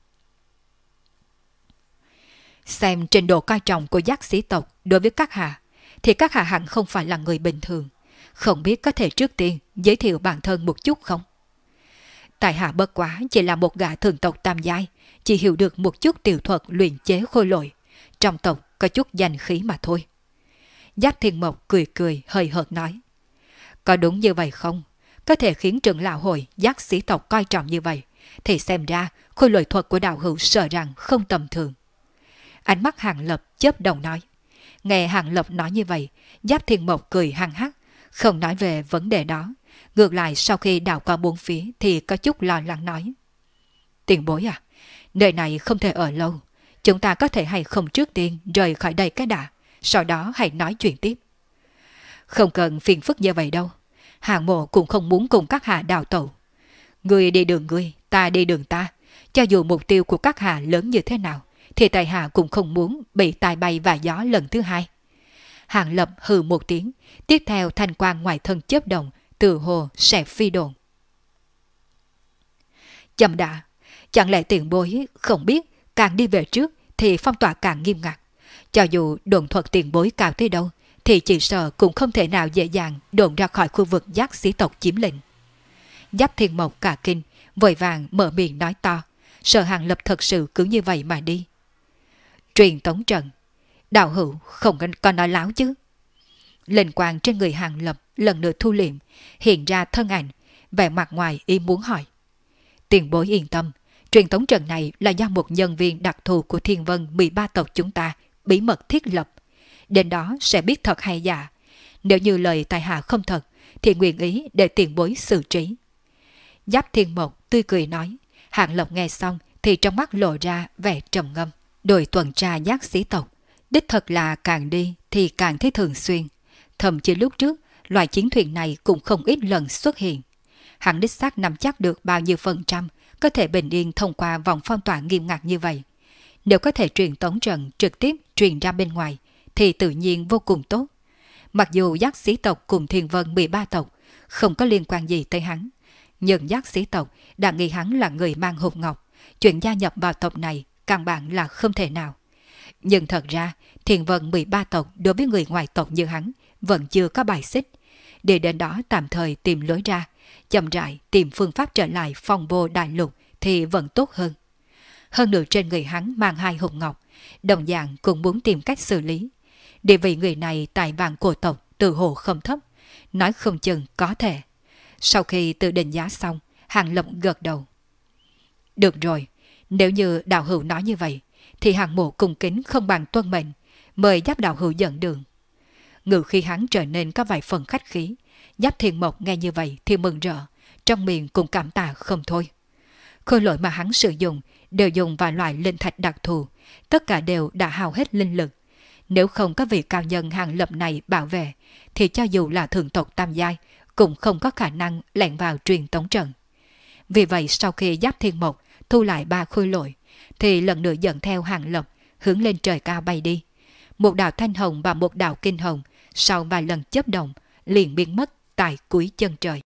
Xem trình độ coi trọng của giác sĩ tộc đối với các hạ, thì các hạ hẳn không phải là người bình thường. Không biết có thể trước tiên giới thiệu bản thân một chút không? Tại hạ bất quá chỉ là một gã thường tộc tam giai, chỉ hiểu được một chút tiểu thuật luyện chế khôi lỗi. Trong tộc có chút danh khí mà thôi. Giác Thiên Mộc cười cười hơi hợt nói. Có đúng như vậy không? Có thể khiến trưởng lão hội giác sĩ tộc coi trọng như vậy, thì xem ra khôi lỗi thuật của đạo hữu sợ rằng không tầm thường. Ánh mắt Hàng Lập chớp đồng nói. Nghe Hàng Lập nói như vậy, Giác Thiên Mộc cười hăng hắc, không nói về vấn đề đó. Ngược lại sau khi đảo qua bốn phía thì có chút lo lắng nói. Tiền bối à, nơi này không thể ở lâu. Chúng ta có thể hay không trước tiên rời khỏi đây cái đã, sau đó hãy nói chuyện tiếp. Không cần phiền phức như vậy đâu. Hàng mộ cũng không muốn cùng các hạ đào tẩu. Người đi đường người, ta đi đường ta. Cho dù mục tiêu của các hạ lớn như thế nào, thì tại hạ cũng không muốn bị tài bay và gió lần thứ hai. Hàng Lập hừ một tiếng, tiếp theo thanh quang ngoài thân chớp động, từ hồ sẽ phi đồn. Chậm đã, chẳng lẽ tiền bối không biết càng đi về trước thì phong tỏa càng nghiêm ngặt. Cho dù đồn thuật tiền bối cao tới đâu, thì chỉ sợ cũng không thể nào dễ dàng đồn ra khỏi khu vực giác sĩ tộc chiếm lĩnh. Giáp Thiên Mộc cả kinh, vội vàng mở miệng nói to, sợ Hàng Lập thật sự cứ như vậy mà đi. Truyền tống trận, đạo hữu không còn nói láo chứ. Linh quang trên người Hàng Lập lần nữa thu liệm, hiện ra thân ảnh, vẻ mặt ngoài ý muốn hỏi. Tiền bối yên tâm, truyền tống trận này là do một nhân viên đặc thù của Thiên Vân 13 tộc chúng ta bí mật thiết lập. Đến đó sẽ biết thật hay giả. Nếu như lời tại hạ không thật, thì nguyện ý để tiền bối xử trí. Giáp Thiên Mộc tươi cười nói. Hàng Lập nghe xong thì trong mắt lộ ra vẻ trầm ngâm. Đội tuần tra giác sĩ tộc đích thật là càng đi thì càng thấy thường xuyên. Thậm chí lúc trước, loại chiến thuyền này cũng không ít lần xuất hiện. Hắn đích xác nắm chắc được bao nhiêu % có thể bình yên thông qua vòng phong tỏa nghiêm ngặt như vậy. Nếu có thể truyền tống trận trực tiếp truyền ra bên ngoài, thì tự nhiên vô cùng tốt. Mặc dù giác sĩ tộc cùng Thiên Vân 13 tộc không có liên quan gì tới hắn, nhưng giác sĩ tộc đã nghĩ hắn là người mang hộp ngọc, chuyện gia nhập vào tộc này căn bản là không thể nào. Nhưng thật ra, Thiên Vân 13 tộc đối với người ngoài tộc như hắn vẫn chưa có bài xích. Để đến đó tạm thời tìm lối ra, chậm rãi tìm phương pháp trở lại phong vô đại lục thì vẫn tốt hơn. Hơn nữa trên người hắn mang 2 hộp ngọc, đồng dạng cũng muốn tìm cách xử lý. Địa vị người này tại vạn cổ tộc tự hồ không thấp, nói không chừng có thể. Sau khi tự định giá xong, Hàng Lập gật đầu. Được rồi, nếu như đạo hữu nói như vậy, thì Hàng Mộ cung kính không bằng tuân mệnh, mời Giáp đạo hữu dẫn đường. Ngự khi hắn trở nên có vài phần khách khí, Giáp Thiên Mộc nghe như vậy thì mừng rỡ, trong miệng cũng cảm tạ không thôi. Khôi lỗi mà hắn sử dụng đều dùng vài loại linh thạch đặc thù, tất cả đều đã hao hết linh lực. Nếu không có vị cao nhân Hàng Lập này bảo vệ, thì cho dù là thượng tộc tam giai cũng không có khả năng lẻn vào truyền tống trận. Vì vậy sau khi Giáp Thiên Mộc thu lại 3 khôi lỗi, thì lần nữa dẫn theo Hàng Lập hướng lên trời cao bay đi. Một đạo thanh hồng và một đạo kinh hồng sau vài lần chớp động liền biến mất tại cuối chân trời.